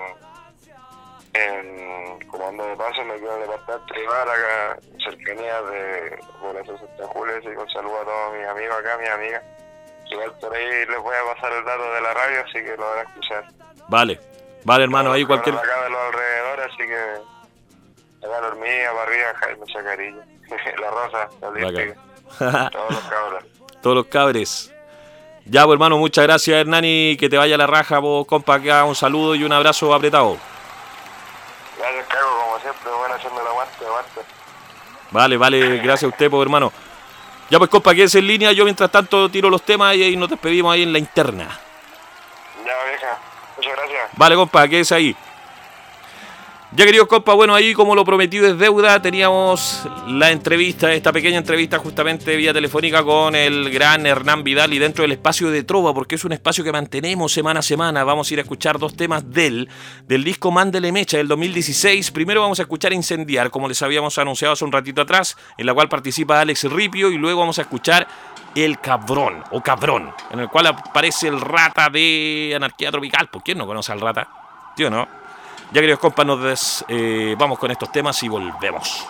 en Comando de Paso, me quedo en el departamento de Ibar, acá en cercanías de Población Santa Julia, así que un saludo a todos mis amigos acá, mis amigas. Igual por ahí les voy a pasar el dato de la radio, así que lo van a escuchar. Vale, hermano, ahí cualquier... Acá de los alrededores, así que acá la Hormiga, Barriga, Jaime Chacarillo, la Rosa, la Olímpica, todos los cabres. Ya, pues, hermano, muchas gracias, Hernani, que te vaya a la raja, vos, compa, acá un saludo y un abrazo apretado. Gracias, Cago, como siempre, bueno, haciendo el aguante. Vale, gracias a usted, pues, hermano. Ya pues, compa, quédese en línea. Yo mientras tanto tiro los temas y nos despedimos ahí en la interna. Ya, vieja. Muchas gracias. Vale, compa, quédese ahí. Ya, queridos compa, bueno, ahí como lo prometido es deuda, teníamos la entrevista, esta pequeña entrevista justamente vía telefónica con el gran Hernán Vidal y dentro del espacio de Trova, porque es un espacio que mantenemos semana a semana. Vamos a ir a escuchar dos temas del disco Mándele Mecha del 2016. Primero vamos a escuchar Incendiar, como les habíamos anunciado hace un ratito atrás, en la cual participa Alex Ripio, y luego vamos a escuchar El Cabrón, o Cabrón, en el cual aparece el Rata de Anarquía Tropical. ¿Por quién no conoce al Rata? ¿Sí o no? Ya, queridos compas, vamos con estos temas y volvemos.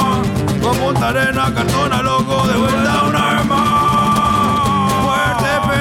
Arena, cartona, loco, de vuelta una vez más. Fuerte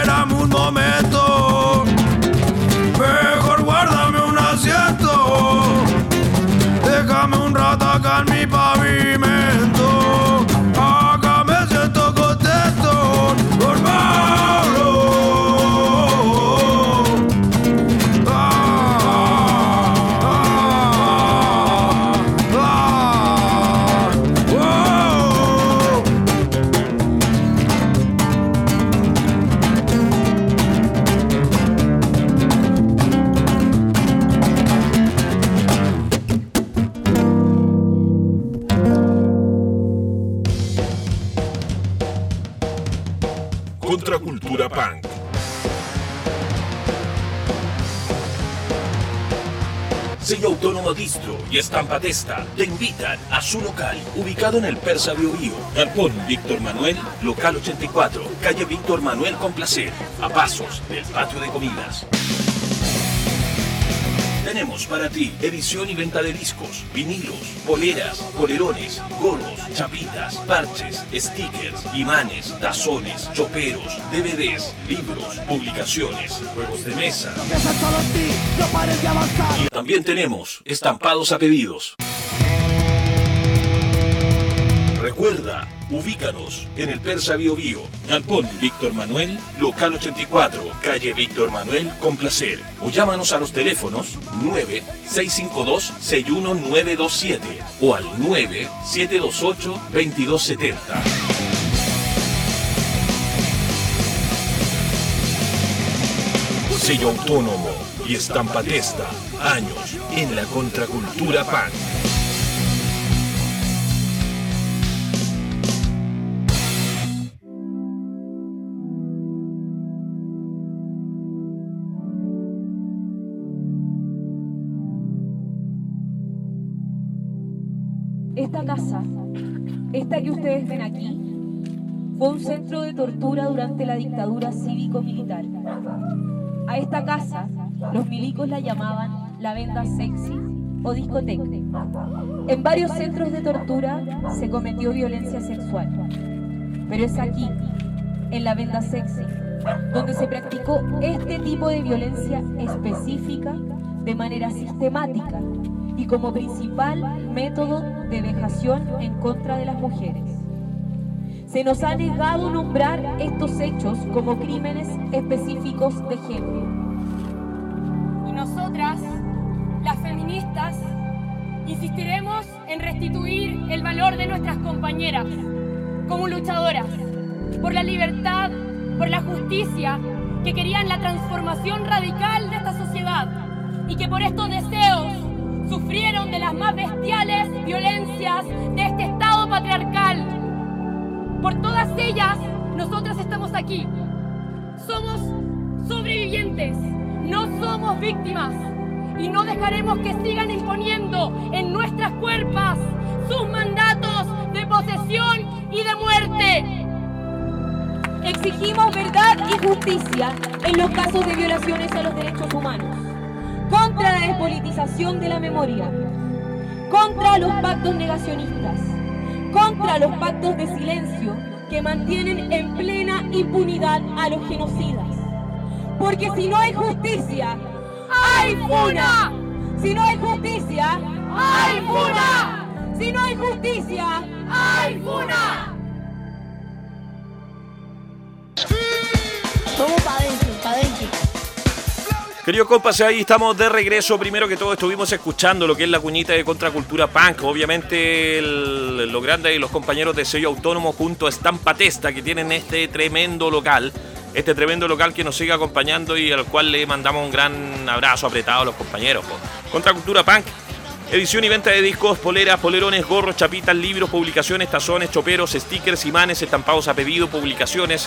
Contracultura Punk. Sello Autónomo Distro y Estampa Testa te invitan a su local, ubicado en el Persa Biobío. Galpón Víctor Manuel, local 84, calle Víctor Manuel con Placer, a pasos del patio de comidas. Tenemos para ti edición y venta de discos, vinilos, poleras, polerones, gorros, chapitas, parches, stickers, imanes, tazones, choperos, DVDs, libros, publicaciones, juegos de mesa. Y también tenemos estampados a pedidos. Recuerda, ubícanos en el Persa Biobío, Galpón Víctor Manuel, local 84, calle Víctor Manuel con Placer. O llámanos a los teléfonos 9-652-61927 o al 9-728-2270. Sello Autónomo y Estampa Testa, años en la contracultura punk. Esta casa, esta que ustedes ven aquí, fue un centro de tortura durante la dictadura cívico-militar. A esta casa, los milicos la llamaban la venda sexy o discoteca. En varios centros de tortura se cometió violencia sexual, pero es aquí, en la venda sexy, donde se practicó este tipo de violencia específica de manera sistemática y como principal método de vejación en contra de las mujeres. Se nos ha negado nombrar estos hechos como crímenes específicos de género. Y nosotras, las feministas, insistiremos en restituir el valor de nuestras compañeras como luchadoras por la libertad, por la justicia, que querían la transformación radical de esta sociedad y que por estos deseos sufrieron de las más bestiales violencias de este Estado patriarcal. Por todas ellas, nosotras estamos aquí. Somos sobrevivientes, no somos víctimas. Y no dejaremos que sigan imponiendo en nuestras cuerpos sus mandatos de posesión y de muerte. Exigimos verdad y justicia en los casos de violaciones a los derechos humanos, contra la despolitización de la memoria, contra los pactos negacionistas, contra los pactos de silencio que mantienen en plena impunidad a los genocidas. Porque si no hay justicia, ¡hay funa! Si no hay justicia, ¡hay funa! Si no hay justicia, ¡hay funa! Vamos para adentro, para adentro. Queridos compas, ahí estamos de regreso. Primero que todo estuvimos escuchando lo que es la cuñita de Contracultura Punk. Obviamente los grandes y los compañeros de Sello Autónomo junto a Estampa Testa, que tienen este tremendo local que nos sigue acompañando y al cual le mandamos un gran abrazo apretado a los compañeros. Contracultura Punk, edición y venta de discos, poleras, polerones, gorros, chapitas, libros, publicaciones, tazones, choperos, stickers, imanes, estampados a pedido, publicaciones,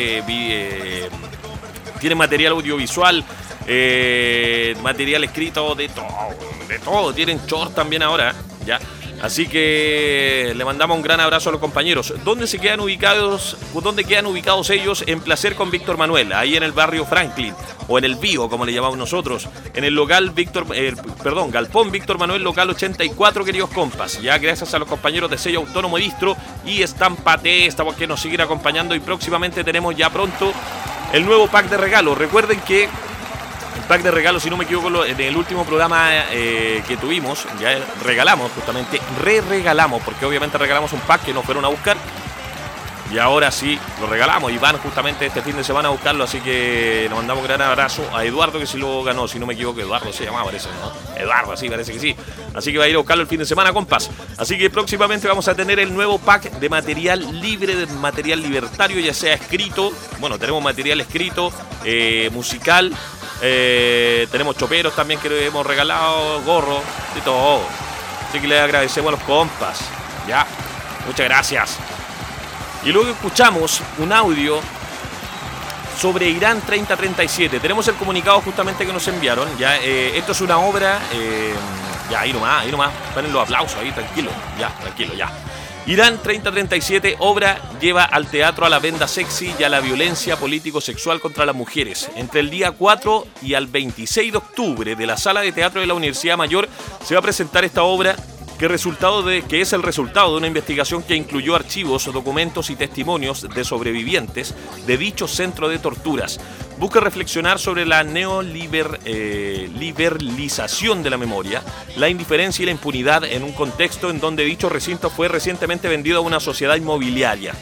tiene material audiovisual, material escrito, de todo, tienen short también ahora, ya. Así que le mandamos un gran abrazo a los compañeros. ¿Dónde quedan ubicados ellos? En Placer con Víctor Manuel, ahí en el barrio Franklin, o en el Bío, como le llamamos nosotros, en el local Galpón Víctor Manuel, local 84, queridos compas. Ya gracias a los compañeros de Sello Autónomo Distro y Estampa Testa, porque nos siguen acompañando, y próximamente tenemos ya pronto el nuevo pack de regalos. Recuerden que el pack de regalos, si no me equivoco, en el último programa que tuvimos, ya regalamos, justamente, regalamos, porque obviamente regalamos un pack que nos fueron a buscar, y ahora sí lo regalamos, y van justamente este fin de semana a buscarlo, así que nos mandamos un gran abrazo a Eduardo, que sí lo ganó, si no me equivoco, Eduardo se llamaba, parece, ¿no? Eduardo, sí, parece que sí. Así que va a ir a buscarlo el fin de semana, compas. Así que próximamente vamos a tener el nuevo pack de material libre, de material libertario, ya sea escrito, bueno, tenemos material escrito, musical, tenemos choperos también que le hemos regalado, gorros, de todo. Así que le agradecemos a los compas, ya, muchas gracias. Y luego escuchamos un audio sobre Irán 3037. Tenemos el comunicado justamente que nos enviaron. Ya, esto es una obra. Ya, ahí nomás. Ponen los aplausos ahí, tranquilo. Ya. Irán 3037, obra lleva al teatro a la venda sexy y a la violencia político-sexual contra las mujeres. Entre el día 4 y al 26 de octubre de la Sala de Teatro de la Universidad Mayor se va a presentar esta obra que es el resultado de una investigación que incluyó archivos, documentos y testimonios de sobrevivientes de dicho centro de torturas. Busca reflexionar sobre la neoliberalización de la memoria, la indiferencia y la impunidad en un contexto en donde dicho recinto fue recientemente vendido a una sociedad inmobiliaria.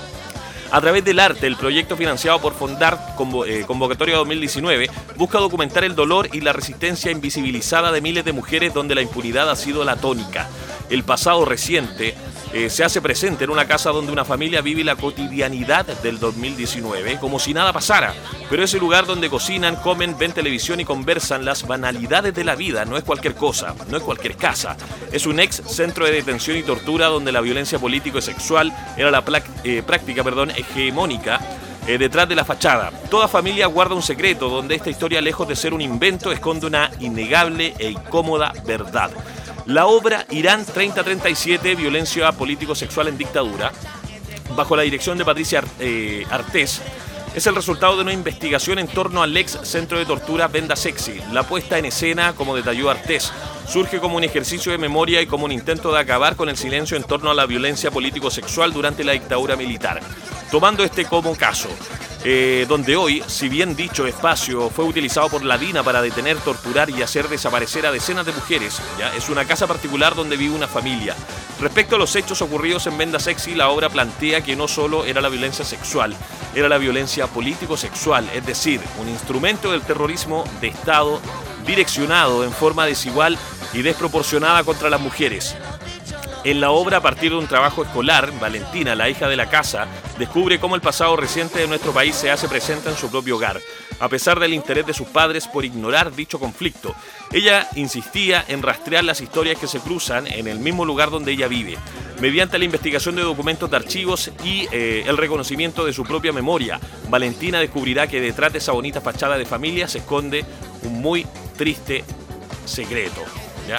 A través del arte, el proyecto financiado por Fondart, convocatoria 2019, busca documentar el dolor y la resistencia invisibilizada de miles de mujeres donde la impunidad ha sido la tónica. El pasado reciente se hace presente en una casa donde una familia vive la cotidianidad del 2019 como si nada pasara, pero ese lugar donde cocinan, comen, ven televisión y conversan las banalidades de la vida no es cualquier cosa, no es cualquier casa, es un ex centro de detención y tortura donde la violencia político y sexual era la práctica hegemónica detrás de la fachada. Toda familia guarda un secreto donde esta historia, lejos de ser un invento, esconde una innegable e incómoda verdad. La obra Irán 3037, violencia político-sexual en dictadura, bajo la dirección de Patricia Artés, es el resultado de una investigación en torno al ex centro de tortura Venda Sexy. La puesta en escena, como detalló Artés, surge como un ejercicio de memoria y como un intento de acabar con el silencio en torno a la violencia político-sexual durante la dictadura militar. Tomando este como caso, donde hoy, si bien dicho espacio fue utilizado por la DINA para detener, torturar y hacer desaparecer a decenas de mujeres, ya es una casa particular donde vive una familia. Respecto a los hechos ocurridos en Venda Sexy, la obra plantea que no solo era la violencia sexual, era la violencia político-sexual, es decir, un instrumento del terrorismo de Estado direccionado en forma desigual y desproporcionada contra las mujeres. En la obra, a partir de un trabajo escolar, Valentina, la hija de la casa, descubre cómo el pasado reciente de nuestro país se hace presente en su propio hogar, a pesar del interés de sus padres por ignorar dicho conflicto. Ella insistía en rastrear las historias que se cruzan en el mismo lugar donde ella vive. Mediante la investigación de documentos de archivos y el reconocimiento de su propia memoria, Valentina descubrirá que detrás de esa bonita fachada de familia se esconde un muy triste secreto, ¿ya?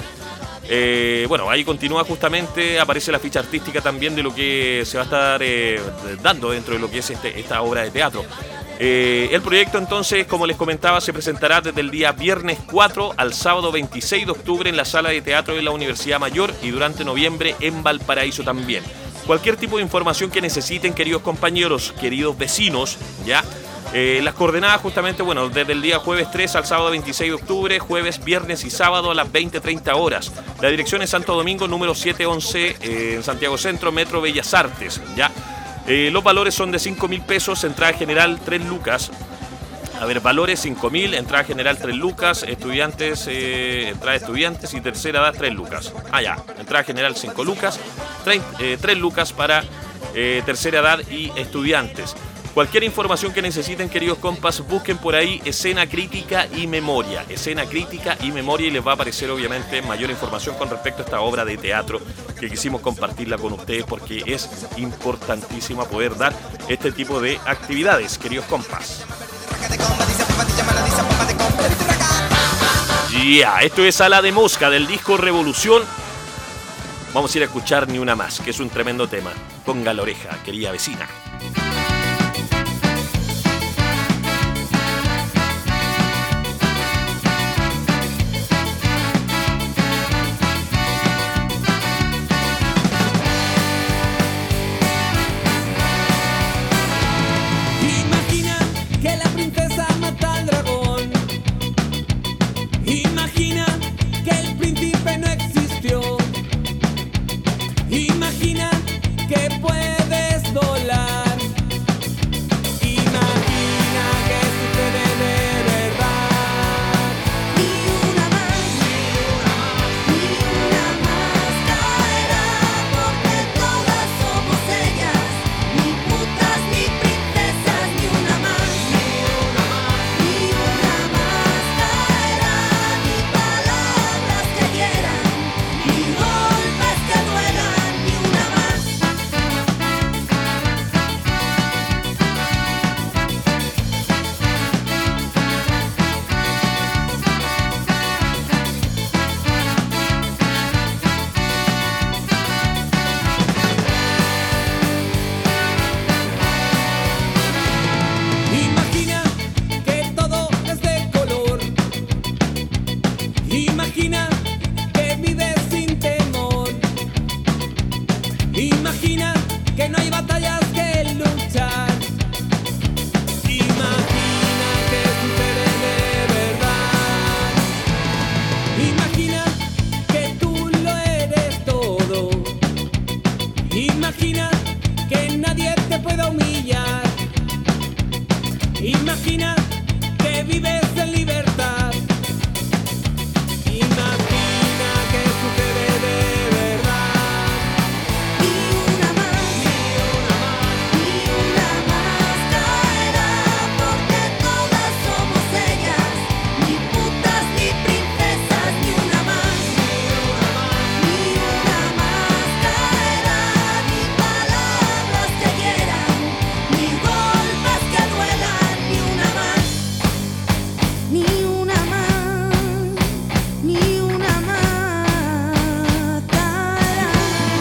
Bueno, ahí continúa justamente, aparece la ficha artística también de lo que se va a estar dando dentro de lo que es esta obra de teatro. El proyecto entonces, como les comentaba, se presentará desde el día viernes 4 al sábado 26 de octubre en la Sala de Teatro de la Universidad Mayor y durante noviembre en Valparaíso también. Cualquier tipo de información que necesiten, queridos compañeros, queridos vecinos, ya. Las coordenadas justamente, bueno, desde el día jueves 3 al sábado 26 de octubre, jueves, viernes y sábado a las 20:30 horas. La dirección es Santo Domingo, número 711, en Santiago Centro, Metro Bellas Artes, ¿ya? Los valores son de 5.000 pesos, entrada general 3 lucas. A ver, valores 5.000, entrada general 3 lucas, estudiantes, entrada de estudiantes y tercera edad 3 lucas. Ya, entrada general 5 lucas, 3 lucas para tercera edad y estudiantes. Cualquier información que necesiten, queridos compas, busquen por ahí Escena Crítica y Memoria. Escena Crítica y Memoria y les va a aparecer obviamente mayor información con respecto a esta obra de teatro que quisimos compartirla con ustedes porque es importantísima poder dar este tipo de actividades, queridos compas. Esto es Ala de Mosca del disco Revolución. Vamos a ir a escuchar Ni Una Más, que es un tremendo tema. Ponga la oreja, querida vecina. Imagina que puedes volar. pueda humillar. Imagina que vives en libertad. Imagina que sucede de verdad. Ni una más, ni una más caerá, porque todas somos ellas, ni putas ni princesas, ni una más, ni una más caerá, ni palabras que hieran, ni golpes que duelan, ni una más, ni una más, ni una más caerá.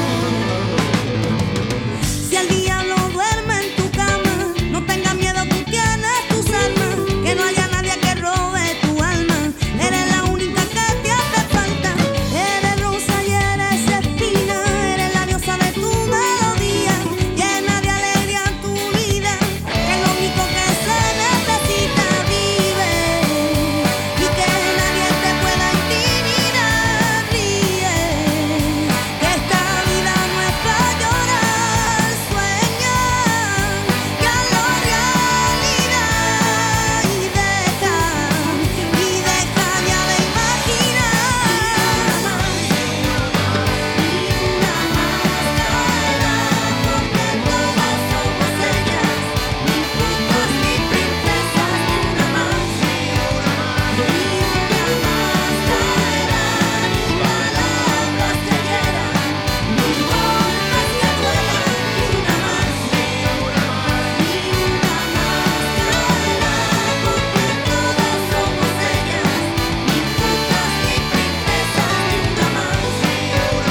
Si el diablo duerme en tu cama, no tengas miedo, tú tienes tus armas. Que no haya nadie que robe tu alma. Eres la única que te hace falta. Eres rosa y eres espina. Eres la diosa de tu melodía. Llena de alegría tu vida. Que lo único que se necesita vive. Y que nadie te pueda intimidar. Ríe. Que esta vida no es para llorar. Sueña. Que hazlo realidad. Y deja ya de imaginar. Ni una más caerá, porque todas somos ellas, ni putas ni princesas, ni una más, ni una más caerá, ni palabras que hieran, ni golpes que duelan, ni una más, ni una más caerá, porque todas somos ellas, ni putas ni princesas, ni una más, ni una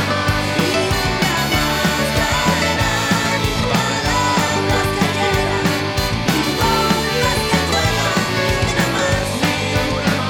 más caerá, ni palabras que hieran, ni golpes que duelan, ni una más, ni una más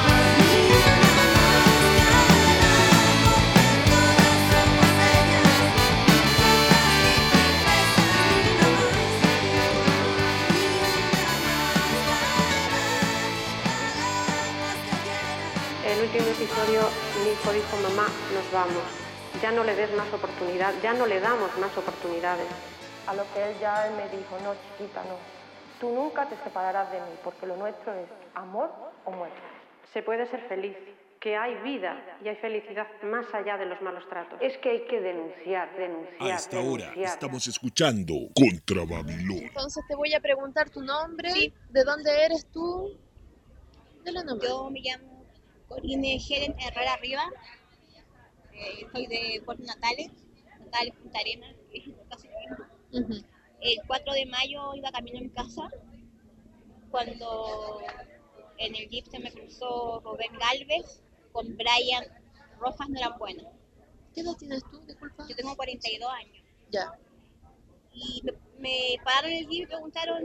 El último episodio, mi hijo dijo, mamá, nos vamos. Ya no le des más oportunidad, ya no le damos más oportunidades. A lo que él ya me dijo, no, chiquita, no. Tú nunca te separarás de mí, porque lo nuestro es amor o muerte. Se puede ser feliz, que hay vida y hay felicidad más allá de los malos tratos. Es que hay que denunciar. A esta hora estamos escuchando Contra Babilón. Entonces te voy a preguntar tu nombre, de dónde eres tú. Yo me llamo Corine Helen Herrera Riva. Soy de Puerto Natales, Punta Arenas, que es casi lo mismo. El 4 de mayo iba camino a mi casa cuando en el jeep se me cruzó Rubén Galvez con Brian Rojas Norambuena. ¿Qué edad tienes tú, disculpa? Yo tengo 42 años. Ya. Y me pararon el jeep y preguntaron,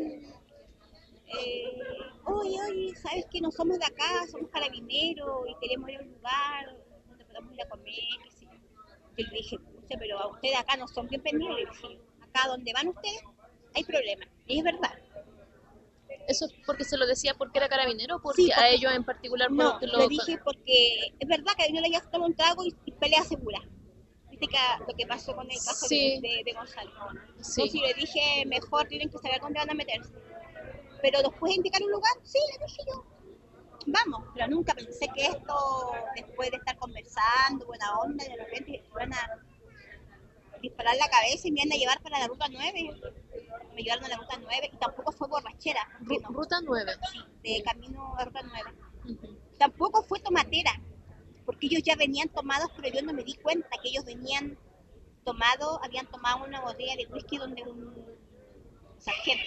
oye, ¿sabes que no somos de acá? Somos carabineros y queremos ir a un lugar donde podamos ir a comer, qué sé yo. Yo le dije, pucha, pero a ustedes acá no son bienvenidos. Le dije, acá donde van ustedes hay problemas. Y es verdad. ¿Eso es porque se lo decía porque era carabinero o porque a ellos en particular? No, le dije porque es verdad que no le ya toma un trago y pelea segura. Viste que lo que pasó con el caso de Gonzalo. Sí. Entonces le dije, mejor tienen que saber dónde van a meterse. Pero ¿nos puedes indicar un lugar? Sí, le dije yo. Vamos, pero nunca pensé que esto, después de estar conversando, buena onda, de repente iban a disparar la cabeza y me iban a llevar para la ruta 9. Me llevaron a la ruta 9 y tampoco fue borrachera. No. ¿Ruta 9? Sí, de camino a ruta 9. Tampoco fue tomatera, porque ellos ya venían tomados, pero yo no me di cuenta que ellos venían tomados, habían tomado una botella de whisky donde un sargento.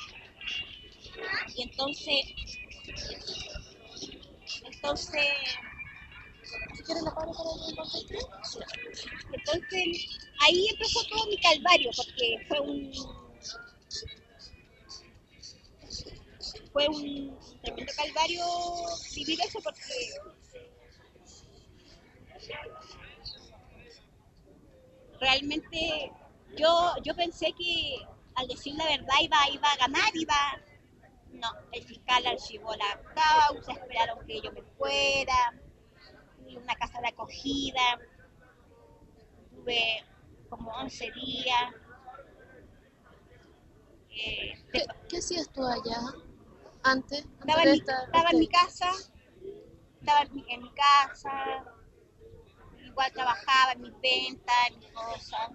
Y entonces ahí empezó todo mi calvario, porque fue un tremendo calvario vivir eso, porque realmente yo pensé que al decir la verdad iba a ganar, no, el fiscal archivó la causa, esperaron que yo me fuera, tuve una casa de acogida, tuve como 11 días, ¿Qué hacías tú allá antes? Estaba de en estar- mi casa, en mi casa, igual trabajaba en mis ventas, en mis cosas.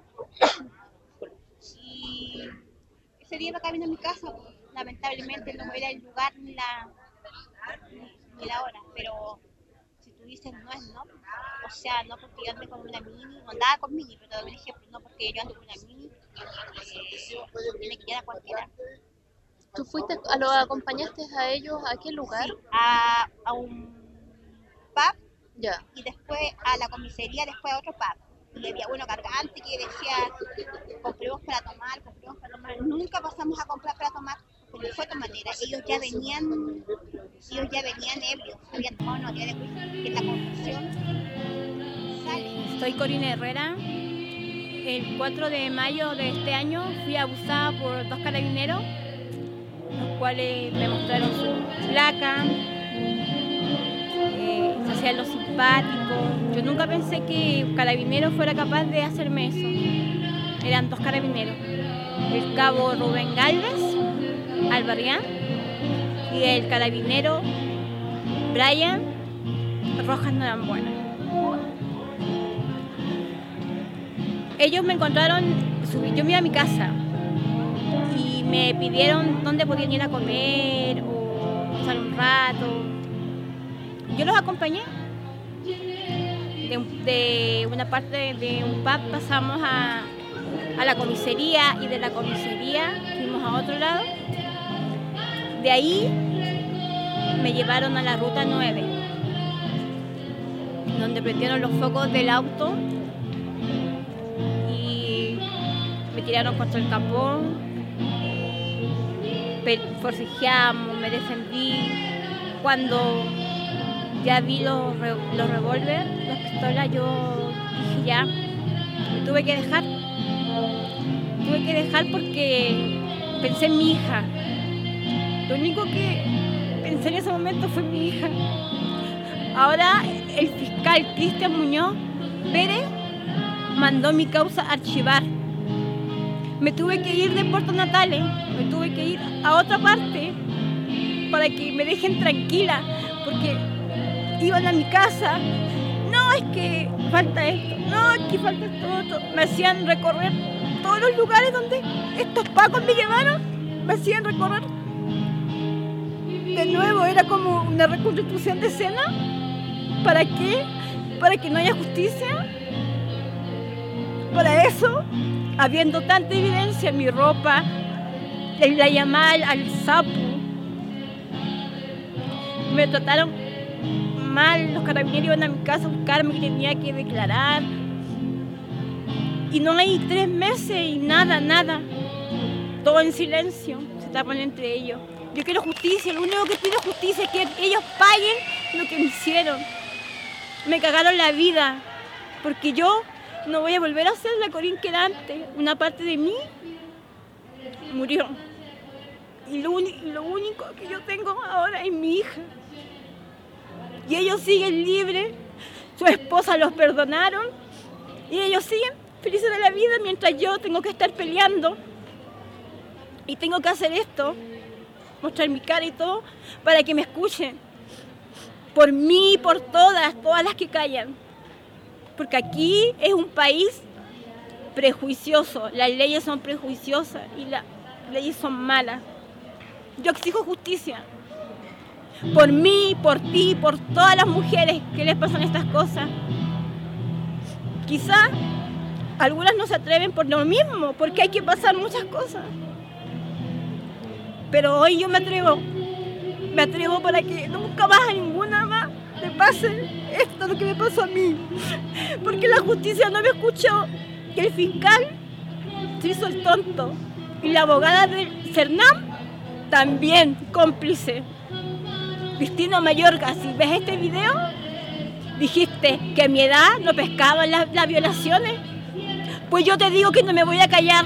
Y ese día iba camino a mi casa, lamentablemente no era el lugar ni la hora, pero si tú dices no es no, o sea, no porque yo ande con una mini, no andaba con mini, pero por ejemplo, no porque yo ando con una mini, tiene que ir a cualquiera. ¿Tú fuiste, lo acompañaste a ellos a qué lugar? Sí, a un pub Ya. y después a la comisaría, después a otro pub. Y había uno cargante que decía, compremos para tomar. Nunca pasamos a comprar para tomar, porque fue de otra manera. Ellos ya venían ebrios, habían tomado una botella de whisky, que en la confesión sale. Soy Corina Herrera. El 4 de mayo de este año fui abusada por 2 carabineros, los cuales me mostraron su placa, se hacían los simpáticos. Yo nunca pensé que un carabinero fuera capaz de hacerme eso. Eran 2 carabineros, el cabo Rubén Galvez Albarrián y el carabinero Brian Rojas Norambuena. Ellos me encontraron, yo me iba a mi casa y me pidieron dónde podían ir a comer o pasar un rato. Yo los acompañé. De una parte de un pub pasamos a la comisaría y de la comisaría fuimos a otro lado. De ahí me llevaron a la ruta 9, donde prendieron los focos del auto y me tiraron contra el capó. Forcejeamos, me defendí. Cuando ya vi los revólveres, las pistolas, yo dije ya, me tuve que dejar. Tuve que dejar porque pensé en mi hija. Lo único que pensé en ese momento fue mi hija. Ahora el fiscal Cristian Muñoz Pérez mandó mi causa a archivar. Me tuve que ir de Puerto Natales, me tuve que ir a otra parte para que me dejen tranquila, porque iban a mi casa, no, es que falta esto, no, es que falta esto otro. Me hacían recorrer todos los lugares donde estos pacos me llevaron, me hacían recorrer. De nuevo, era como una reconstitución de escena. ¿Para qué? ¿Para que no haya justicia? Para eso, habiendo tanta evidencia en mi ropa, en la llamada al sapo, me trataron mal, los carabineros iban a mi casa a buscarme, que tenía que declarar. Y no hay 3 meses y nada. Todo en silencio, se tapan entre ellos. Yo quiero justicia, lo único que pido es justicia, que ellos paguen lo que me hicieron. Me cagaron la vida, porque yo no voy a volver a ser la Corín que era antes. Una parte de mí murió. Y lo único que yo tengo ahora es mi hija. Y ellos siguen libres, su esposa los perdonaron, y ellos siguen felices de la vida mientras yo tengo que estar peleando. Y tengo que hacer esto, mostrar mi cara y todo, para que me escuchen. Por mí y por todas las que callan. Porque aquí es un país prejuicioso, las leyes son prejuiciosas y las leyes son malas. Yo exijo justicia. Por mí, por ti, por todas las mujeres que les pasan estas cosas. Quizá algunas no se atreven por lo mismo, porque hay que pasar muchas cosas. Pero hoy yo me atrevo para que nunca más a ninguna más le pase esto, lo que me pasó a mí. Porque la justicia no me escuchó, que el fiscal se hizo el tonto. Y la abogada del Cernam también cómplice. Cristina Mayorga, si ves este video, dijiste que a mi edad no pescaban las violaciones. Pues yo te digo que no me voy a callar,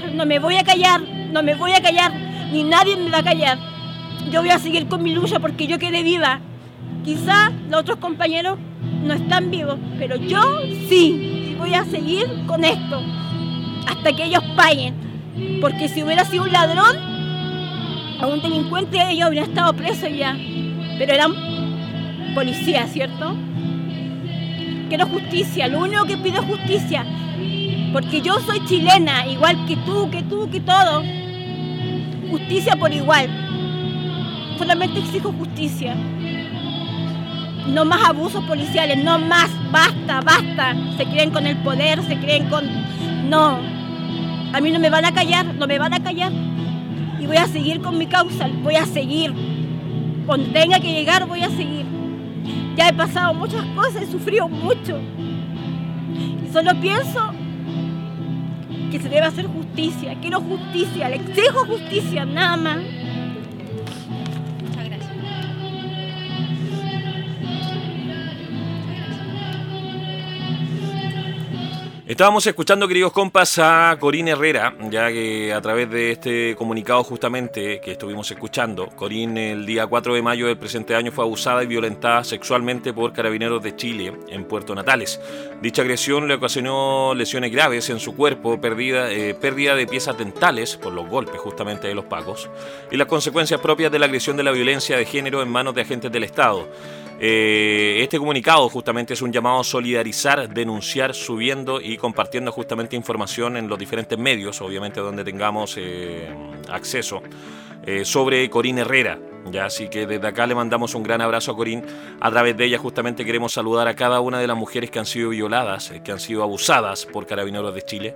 ni nadie me va a callar. Yo voy a seguir con mi lucha porque yo quedé viva. Quizá los otros compañeros no están vivos, pero yo sí, y voy a seguir con esto hasta que ellos paguen. Porque si hubiera sido un ladrón, a un delincuente, ellos habrían estado presos ya. Pero eran policías, ¿cierto? Quiero justicia, lo único que pido es justicia. Porque yo soy chilena, igual que tú, que todo. Justicia por igual. Solamente exijo justicia. No más abusos policiales, no más, basta. Se creen con el poder, se creen con... No, a mí no me van a callar. Y voy a seguir con mi causa, voy a seguir. Cuando tenga que llegar, voy a seguir. Ya he pasado muchas cosas, he sufrido mucho. Y solo pienso que se debe hacer justicia. Quiero justicia, le exijo justicia, nada más. Muchas gracias. Estábamos escuchando, queridos compas, a Corín Herrera, ya que a través de este comunicado justamente que estuvimos escuchando, Corín el día 4 de mayo del presente año fue abusada y violentada sexualmente por Carabineros de Chile en Puerto Natales. Dicha agresión le ocasionó lesiones graves en su cuerpo, pérdida de piezas dentales por los golpes justamente de los pacos y las consecuencias propias de la agresión de la violencia de género en manos de agentes del Estado. Este comunicado justamente es un llamado a solidarizar, denunciar, subiendo y compartiendo justamente información en los diferentes medios, obviamente donde tengamos acceso, sobre Corín Herrera. Ya, así que desde acá le mandamos un gran abrazo a Corín. A través de ella justamente queremos saludar a cada una de las mujeres que han sido violadas, que han sido abusadas por Carabineros de Chile,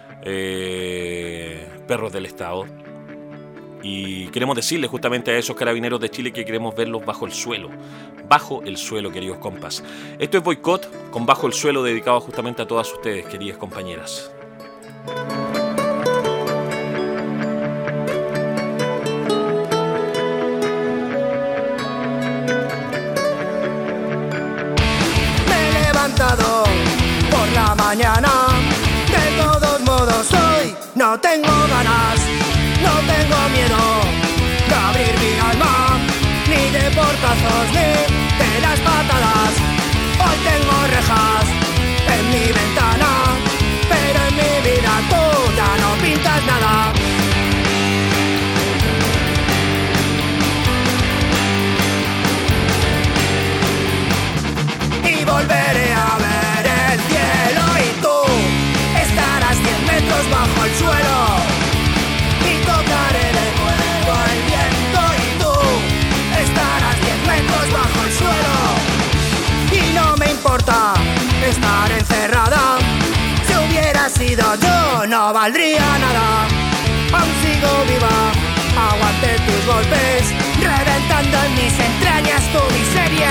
perros del Estado. Y queremos decirle justamente a esos Carabineros de Chile que queremos verlos bajo el suelo, queridos compas. Esto es Boicot con Bajo el Suelo, dedicado justamente a todas ustedes, queridas compañeras. Me he levantado por la mañana, de todos modos hoy no tengo ganas. No tengo miedo de abrir mi alma, ni de portazos, ni de las patadas. Hoy tengo rejas en mi ventana, pero en mi vida tú ya no pintas nada. Y volveré a ver el cielo y tú estarás 10 metros bajo el suelo. Tocaré de nuevo el viento y tú estarás 10 metros bajo el suelo. Y no me importa estar encerrada, si hubiera sido yo no valdría nada. Aún sigo viva, aguante tus golpes, reventando en mis entrañas tu miseria.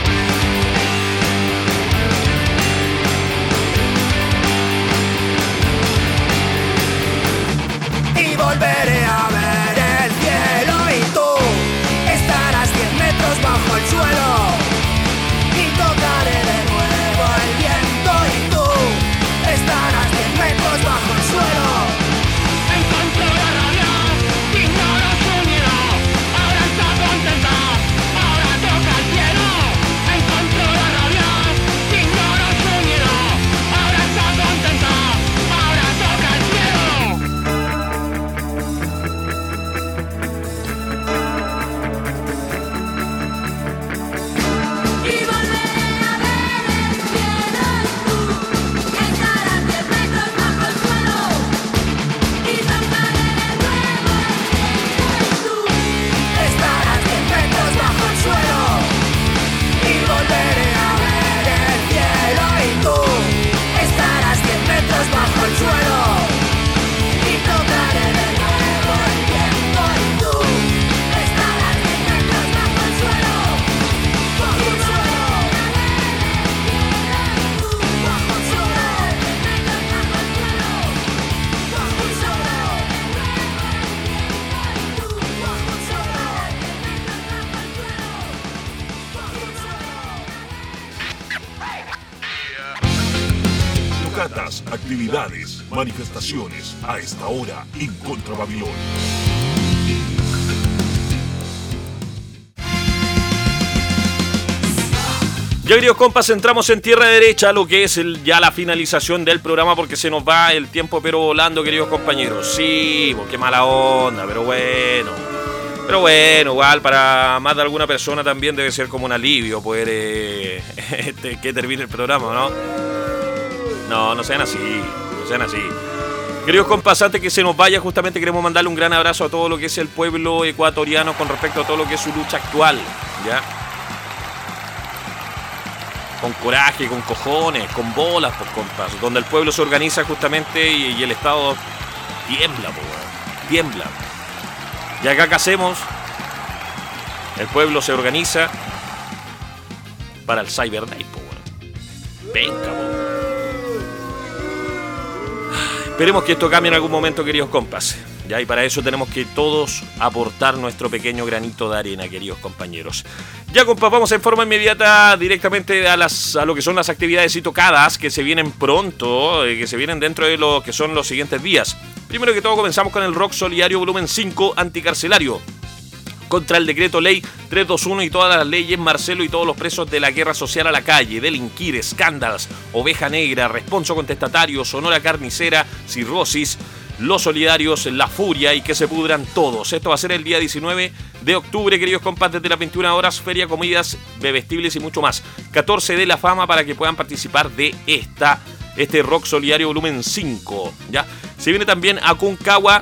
Y volveré a ver el cielo y tú estarás 10 metros bajo el suelo. Y tocaré de nuevo el viento y tú estarás 10 metros bajo el suelo. Encontró la rabia, ignoro su miedo, ahora está contenta, ahora toca el cielo. Encontró la rabia, ignoro su miedo, ahora está contenta, ahora toca el cielo. Y volveré a ver el cielo y tú estarás 10 metros bajo el suelo. Y tocaré de nuevo el cielo y tú estarás 10 metros bajo el suelo. Y volveré a ver el cielo y tú estarás 10 metros bajo el suelo. Y tocaré de nuevo el viento y tú estarás 10 metros bajo el suelo. Bajo el suelo. Bajo el suelo. Bajo el suelo. Tocatas, actividades, manifestaciones a esta hora en Contra Babilón. Ya, queridos compas, entramos en tierra derecha, lo que es ya la finalización del programa, porque se nos va el tiempo pero volando, queridos compañeros. Sí, qué mala onda, pero bueno. Pero bueno, igual para más de alguna persona también debe ser como un alivio poder que termine el programa, ¿no? No sean así, no sean así. Queridos compas, antes que se nos vaya, justamente queremos mandarle un gran abrazo a todo lo que es el pueblo ecuatoriano con respecto a todo lo que es su lucha actual, ¿ya? Con coraje, con cojones, con bolas, pues, compas, donde el pueblo se organiza justamente y el Estado tiembla, pues, tiembla. Y acá, ¿qué hacemos? El pueblo se organiza para el Cyber Day, pues, venga, pues. Esperemos que esto cambie en algún momento, queridos compas. Ya, y para eso tenemos que todos aportar nuestro pequeño granito de arena, queridos compañeros. Ya, compas, vamos en forma inmediata directamente a lo que son las actividades y tocadas que se vienen pronto, que se vienen dentro de lo que son los siguientes días. Primero que todo, comenzamos con el Rock Solidario Volumen 5 Anticarcelario. Contra el decreto ley 321 y todas las leyes, Marcelo y todos los presos de la guerra social a la calle, delinquir, escándalos, oveja negra, responso contestatario, Sonora Carnicera, cirrosis, los solidarios, la furia y que se pudran todos. Esto va a ser el día 19 de octubre, queridos compas, desde las 21 horas, feria, comidas, bebestibles y mucho más. 14 de la fama para que puedan participar de este Rock Solidario Volumen 5. ¿Ya? Se viene también Aconcagua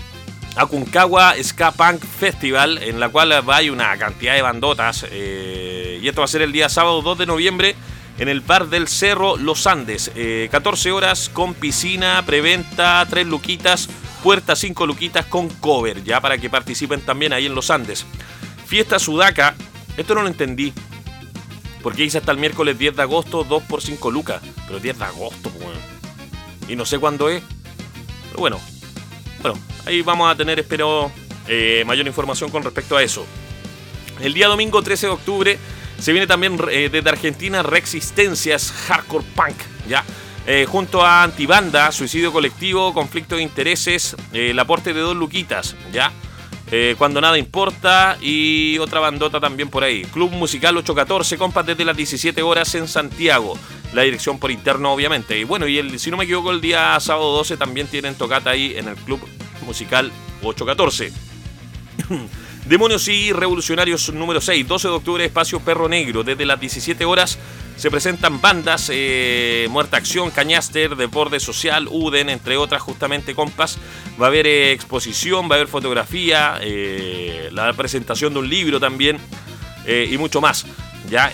Ska Punk Festival, en la cual va a haber una cantidad de bandotas, y esto va a ser el día sábado 2 de noviembre en el Bar del Cerro Los Andes, 14 horas con piscina, preventa 3 luquitas, puerta 5 luquitas con cover, ya para que participen también ahí en Los Andes. Fiesta Sudaca, esto no lo entendí, porque dice hasta el miércoles 10 de agosto 2 por 5 lucas, pero 10 de agosto, bueno. Y no sé cuándo es, pero bueno, ahí vamos a tener, espero, mayor información con respecto a eso. El día domingo 13 de octubre se viene también desde Argentina Resistencias Hardcore Punk, ¿ya? Junto a Antibanda, Suicidio Colectivo, Conflicto de Intereses, el aporte de 2 luquitas, ¿ya? Cuando Nada Importa y otra bandota también por ahí. Club Musical 814, compas, desde las 17 horas en Santiago. La dirección por interno, obviamente. Y bueno, si no me equivoco, el día sábado 12 también tienen tocata ahí en el Club Musical 814. Demonios y Revolucionarios número 6, 12 de octubre, Espacio Perro Negro. Desde las 17 horas se presentan bandas, Muerta Acción, Cañaster, Desborde Social, Uden, entre otras, justamente, compas. Va a haber exposición, va a haber fotografía, la presentación de un libro también, y mucho más. Ya,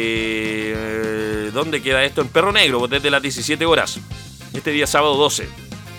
¿dónde queda esto? En Perro Negro, desde las 17 horas. Este día sábado 12.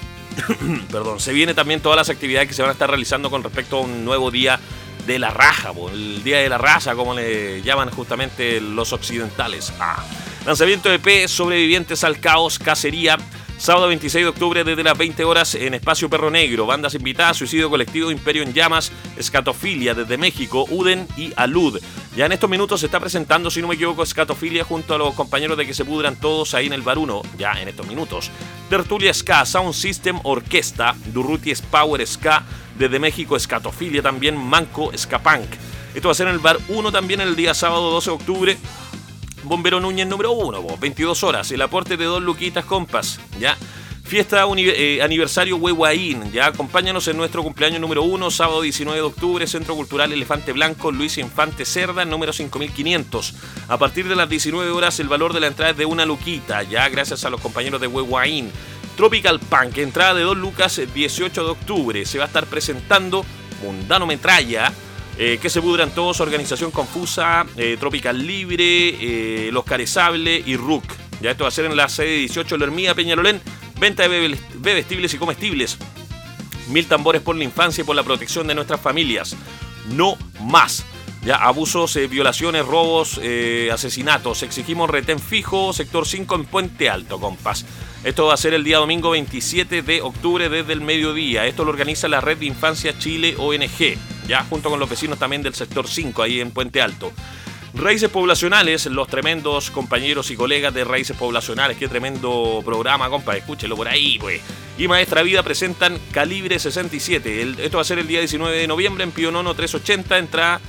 Perdón, se viene también todas las actividades que se van a estar realizando con respecto a un nuevo día de la raja, el día de la raza, como le llaman justamente los occidentales. Lanzamiento de EP Sobrevivientes al Caos, Cacería, sábado 26 de octubre desde las 20 horas en Espacio Perro Negro. Bandas invitadas: Suicidio Colectivo, Imperio en Llamas, Escatofilia desde México, Uden y Alud. Ya en estos minutos se está presentando, si no me equivoco, Escatofilia junto a los compañeros de Que Se Pudran Todos ahí en el Bar 1, ya en estos minutos. Tertulia Ska, Sound System Orquesta, Durruti's Power Ska desde México, Escatofilia también, Manco Ska Punk. Esto va a ser en el Bar 1 también el día sábado 12 de octubre. Bombero Núñez número 1, 22 horas, el aporte de 2 luquitas, compas, ya. Fiesta aniversario Huehuaín, ya. Acompáñanos en nuestro cumpleaños número 1, sábado 19 de octubre, Centro Cultural Elefante Blanco, Luis Infante Cerda, número 5500. A partir de las 19 horas el valor de la entrada es de 1 luquita, ya, gracias a los compañeros de Huehuaín. Tropical Punk, entrada de 2 lucas, 18 de octubre. Se va a estar presentando Mundano Metralla, Que Se Pudran Todos, Organización Confusa, Tropical Libre, Los Caresables y Rook. Ya, esto va a ser en la sede 18 de la Hermida Peñalolén. Venta de bebestibles y comestibles. 1000 tambores por la infancia y por la protección de nuestras familias. No más. Ya, abusos, violaciones, robos, asesinatos. Exigimos retén fijo, sector 5 en Puente Alto, compas. Esto va a ser el día domingo 27 de octubre desde el mediodía. Esto lo organiza la Red de Infancia Chile ONG, ya, junto con los vecinos también del sector 5 ahí en Puente Alto. Raíces Poblacionales, los tremendos compañeros y colegas de Raíces Poblacionales. Qué tremendo programa, compa, escúchelo por ahí, pues. Y Maestra Vida presentan Calibre 67. Esto va a ser el día 19 de noviembre en Pío Nono 380. Entrada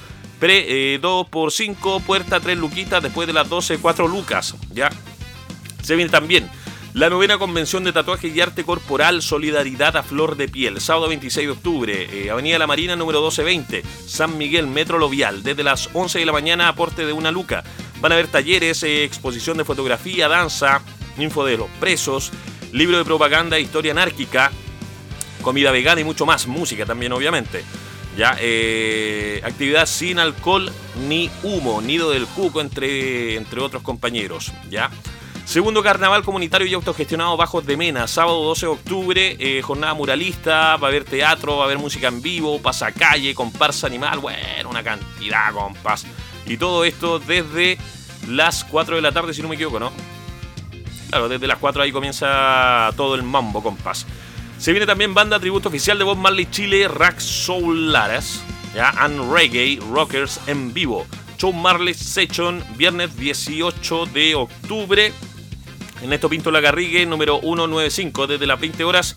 2 por 5, puerta 3 luquitas, después de las 12, 4 lucas, ya. Se viene también La 9ª Convención de Tatuaje y Arte Corporal Solidaridad a Flor de Piel, sábado 26 de octubre, Avenida La Marina, número 1220, San Miguel, Metro Lovial, desde las 11 de la mañana, aporte de 1 luca. Van a haber talleres, exposición de fotografía, danza, info de los presos, libro de propaganda, historia anárquica, comida vegana y mucho más, música también obviamente. Ya, actividad sin alcohol ni humo, Nido del Cuco, entre otros compañeros, ya. Segundo Carnaval Comunitario y Autogestionado Bajos de Mena, sábado 12 de octubre, jornada muralista, va a haber teatro, va a haber música en vivo, pasacalle, comparsa animal, bueno, una cantidad, compas. Y todo esto desde las 4 de la tarde, si no me equivoco, ¿no? Claro, desde las 4 ahí comienza todo el mambo, compas. Se viene también banda tributo oficial de Bob Marley Chile, Rack Soul Laras, ya, and Reggae Rockers en vivo. Show Marley Session, viernes 18 de octubre. Ernesto Pinto Lagarrigue, número 195, desde las 20 horas.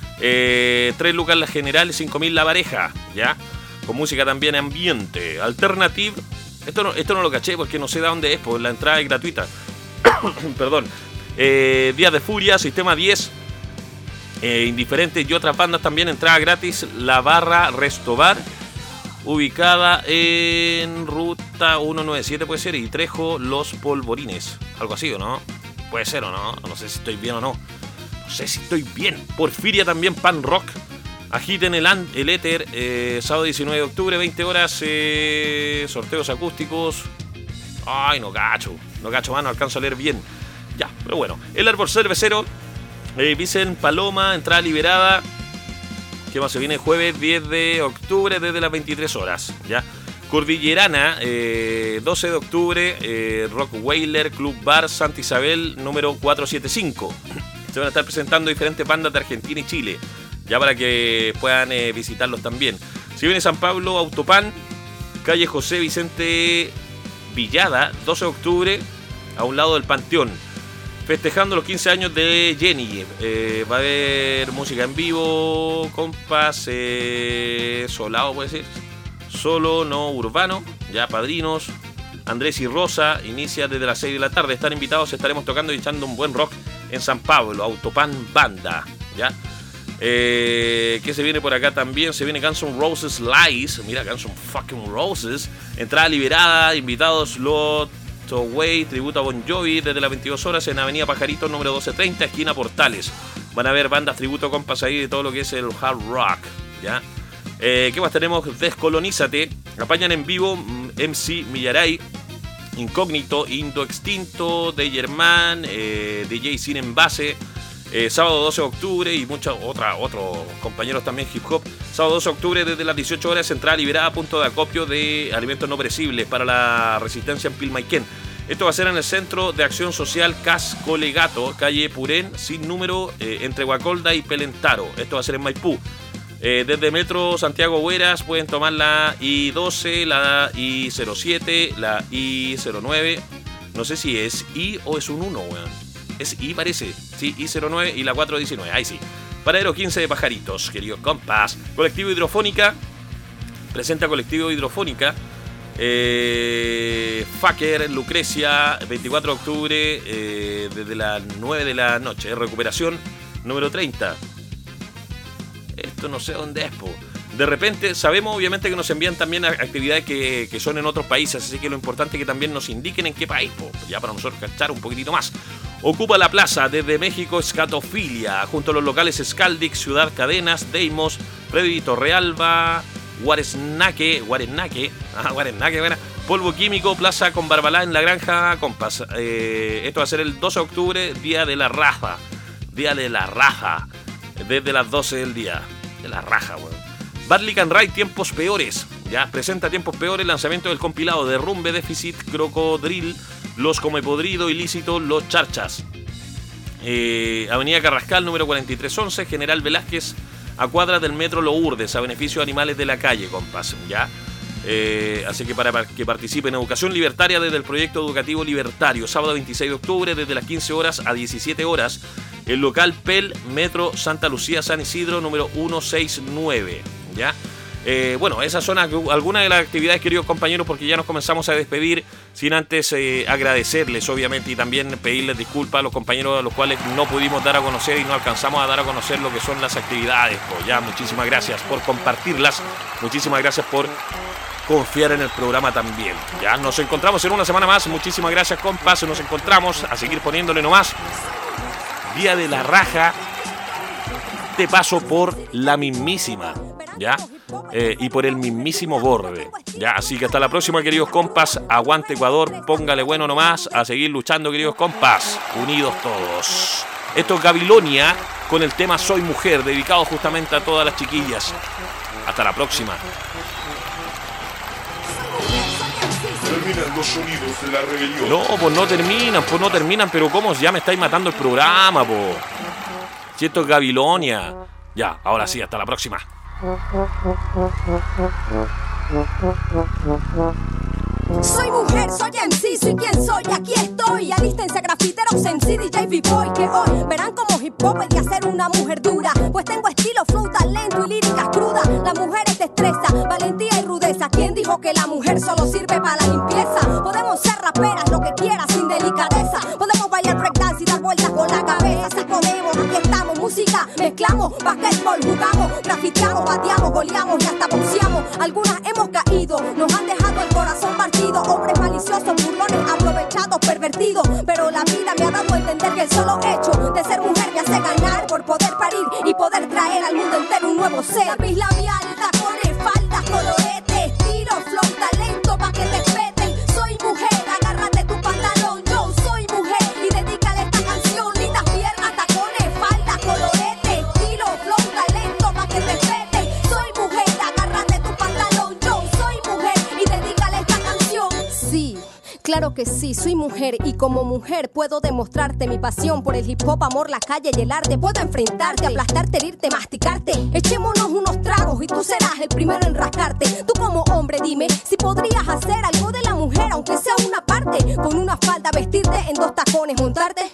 3 lucas la general, 5.000 la pareja, ¿ya? Con música también ambiente. Alternative, esto no lo caché porque no sé de dónde es, pues la entrada es gratuita. Perdón. Días de Furia, Sistema 10, Indiferentes y otras bandas también, entrada gratis. La Barra Restobar, ubicada en ruta 197 puede ser, y Trejo Los Polvorines, algo así, ¿o no? Puede ser o no, no sé si estoy bien o no. No sé si estoy bien. Porfiria también, Pan Rock. Agiten el éter, sábado 19 de octubre, 20 horas, sorteos acústicos. Ay, no cacho, mano, alcanzo a leer bien. Ya, pero bueno. El Árbol Cervecero, Vicen Paloma, entrada liberada. ¿Qué más se viene? Jueves 10 de octubre desde las 23 horas, ya. Cordillerana, 12 de octubre, Rock Wailer, Club Bar, Santa Isabel, número 475. Se van a estar presentando diferentes bandas de Argentina y Chile, ya para que puedan visitarlos también. Si viene San Pablo, Autopan, calle José Vicente Villada, 12 de octubre, a un lado del Panteón. Festejando los 15 años de Jenny. Va a haber música en vivo, compas, solado puede ser. Solo, no urbano, ya padrinos, Andrés y Rosa, inicia desde las 6 de la tarde, están invitados, estaremos tocando y echando un buen rock en San Pablo, Autopan Banda, ya. ¿Qué se viene por acá también? Se viene Guns N' Roses Lies, mira, Guns N' fucking Roses, entrada liberada, invitados Loto Way, tributo a Bon Jovi, desde las 22 horas en Avenida Pajarito, número 1230, esquina Portales. Van a haber bandas tributo, compas, ahí de todo lo que es el hard rock, ya. ¿Qué más tenemos? Descolonízate, apañan en vivo MC Millaray, Incógnito, Indo Extinto, de Germán, DJ Sin Envase, sábado 12 de octubre y muchos otros compañeros también hip hop. Sábado 12 de octubre desde las 18 horas, entrada liberada, punto de acopio de alimentos no perecibles para la resistencia en Pilmaiquén. Esto va a ser en el Centro de Acción Social Cascolegato, calle Purén, sin número, entre Guacolda y Pelentaro. Esto va a ser en Maipú. Desde Metro Santiago Hueras pueden tomar la I-12, la I-07, la I-09. No sé si es I o es un 1, weón. Es I, parece. Sí, I-09 y la 419. Ahí sí. Paradero 15 de Pajaritos, querido compas. Colectivo Hidrofónica. Presenta Colectivo Hidrofónica. Faker, Lucrecia, 24 de octubre, desde las 9 de la noche. Recuperación número 30. Esto no sé dónde es, po. De repente, sabemos obviamente que nos envían también actividades que son en otros países, así que lo importante es que también nos indiquen en qué país, po, ya para nosotros cachar un poquitito más. Ocupa la plaza desde México Escatofilia, junto a los locales Scaldix, Ciudad Cadenas, Deimos, Freddy Torrealba, Guaresnaque, bueno, Polvo Químico, Plaza con Barbalá en la Granja, compas. Esto va a ser el 12 de octubre, Día de la Raja, desde las 12 del día, de la raja, weón. Barley Can Ride, Tiempos Peores, ya, presenta Tiempos Peores, lanzamiento del compilado Derrumbe, Déficit, Crocodril, Los Come Podrido, Ilícito, Los Charchas. Avenida Carrascal, número 4311, General Velázquez, a cuadras del Metro Lourdes, a beneficio de animales de la calle, compas, ya. Así que para que participe en Educación Libertaria desde el Proyecto Educativo Libertario, sábado 26 de octubre, desde las 15 horas a 17 horas, el local PEL, Metro Santa Lucía, San Isidro, número 169, ¿ya? Bueno, esas son algunas de las actividades, queridos compañeros, porque ya nos comenzamos a despedir, sin antes agradecerles, obviamente, y también pedirles disculpas a los compañeros a los cuales no pudimos dar a conocer y no alcanzamos a dar a conocer lo que son las actividades. Pues ya, muchísimas gracias por compartirlas, muchísimas gracias por confiar en el programa también. Ya nos encontramos en una semana más. Muchísimas gracias, compas. Nos encontramos a seguir poniéndole nomás. Día de la raja. Te paso por la mismísima, ¿ya? Y por el mismísimo borde, ¿ya? Así que hasta la próxima, queridos compas. Aguante Ecuador, póngale bueno nomás. A seguir luchando, queridos compas. Unidos todos. Esto es Gabilonia con el tema Soy Mujer, dedicado justamente a todas las chiquillas. Hasta la próxima. Terminan los sonidos de la rebelión. No, pues no terminan, pero ¿cómo? Ya me estáis matando el programa, po. Si esto es Gabilonia. Ya, ahora sí, hasta la próxima. Soy mujer, soy MC, soy quien soy, aquí estoy. Alístense grafiteros, MC, DJ, B-boy, que hoy verán como hip hop y hacer una mujer dura. Pues tengo estilo, flow, talento y líricas crudas. La mujer es destreza, valentía y rudeza. ¿Quién dijo que la mujer solo sirve para la limpieza? Podemos ser raperas, lo que quieras, sin delicadeza. Podemos bailar breakdance y dar vueltas con la cabeza. Si podemos, aquí estamos, música, mezclamos, basquetbol, jugamos, grafiteamos, bateamos, goleamos y hasta boxeamos. Algunas hemos caído, nos han dejado el corazón partido. Hombres maliciosos, burlones, aprovechados, pervertidos. Pero la vida me ha dado a entender que el solo hecho de ser mujer me hace ganar por poder parir y poder traer al mundo entero un nuevo ser. Lápiz labial, tacones, faldas, colorete, estilo, flow, talento pa' que respeten. Soy mujer, agárrate tu pantalón. Yo soy mujer y dedícale esta canción. Lindas piernas, tacones, faldas, colorete, estilo, flow, talento pa' que respeten. Soy mujer, agárrate tu pantalón. Yo soy mujer y dedícale esta canción. Sí, claro que sí, soy mujer y como mujer puedo demostrarte mi pasión por el hip hop, amor, la calle y el arte. Puedo enfrentarte, aplastarte, herirte, masticarte. Echémonos unos tragos y tú serás el primero en rascarte. Tú como hombre dime si podrías hacer algo de la mujer, aunque sea una parte. Con una falda, vestirte en 2 tacones, montarte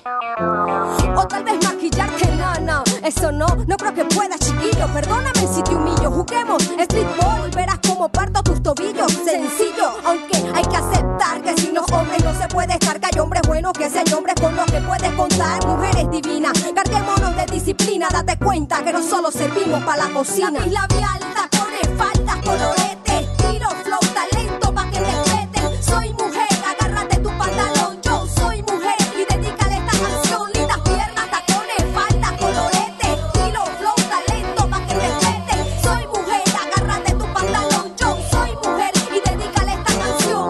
o tal vez maquillarte. No, eso no creo que pueda, chiquillo. Perdóname si te humillo. Juguemos streetball y verás cómo parto tus tobillos. Sencillo, aunque hay que aceptar que sin los hombres no se puede estar. Que hay hombres buenos, que sean hombres con los que puedes contar. Mujeres divinas, carguémonos de disciplina. Date cuenta que no solo servimos para la cocina. Lápiz labial, tacones, faldas, colorete, estilo, flow, talento pa' que respeten. Soy mujer, agárrate tu pantalón. Yo soy mujer y dedícale esta canción. Lindas piernas, tacones, faldas, colorete, estilo, flow, talento pa' que respeten. Soy mujer, agárrate tu pantalón. Yo soy mujer y dedícale esta canción.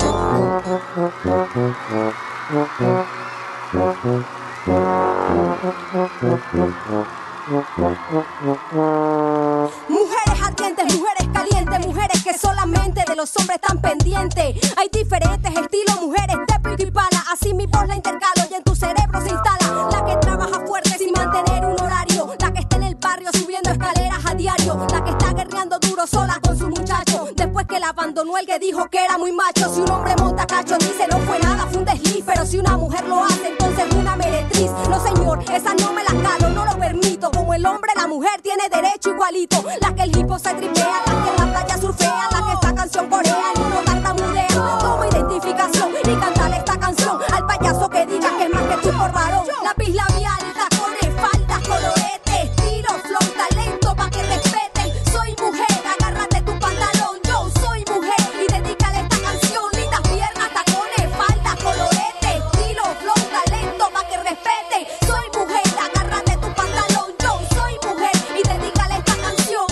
Mujeres ardientes, mujeres calientes, mujeres que solamente de los hombres están pendientes. Hay diferentes estilos, mujeres de pico y pala. Así mi voz la intercalo y en tu cerebro se instala. La que trabaja fuerte sin mantener un horario. La que está en el barrio subiendo escaleras a diario. La que está guerreando duro sola con su muchacho. Después que la abandonó el que dijo que era muy macho. Si un hombre monta cacho dice no fue nada, fue un desliz. Pero si una mujer lo hace entonces es una meretriz. No señor, esa no me la calo, no lo permito. Como el hombre, la mujer tiene derecho igualito. La que el hipo se tripea, la que en la playa surfea, la que esta canción corea, el uno tartamudea. Toma identificación y cántale esta canción al payaso que diga que es más que tú por varón. Lápiz labial, tacones, faldas, colorete, estilo, flow, talento pa' que respeten. Soy mujer, agárrate tu pantalón. Yo soy mujer y dedícale esta canción. Lindas piernas, tacones, faldas, colorete, estilo, flow, talento pa' que respeten. Soy mujer, agárrate tu pantalón. Yo soy mujer y dedícale esta canción.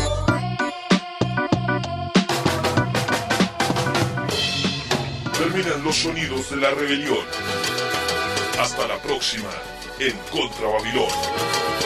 Terminan los sonidos de la rebelión. Hasta la próxima en Contra Babilón.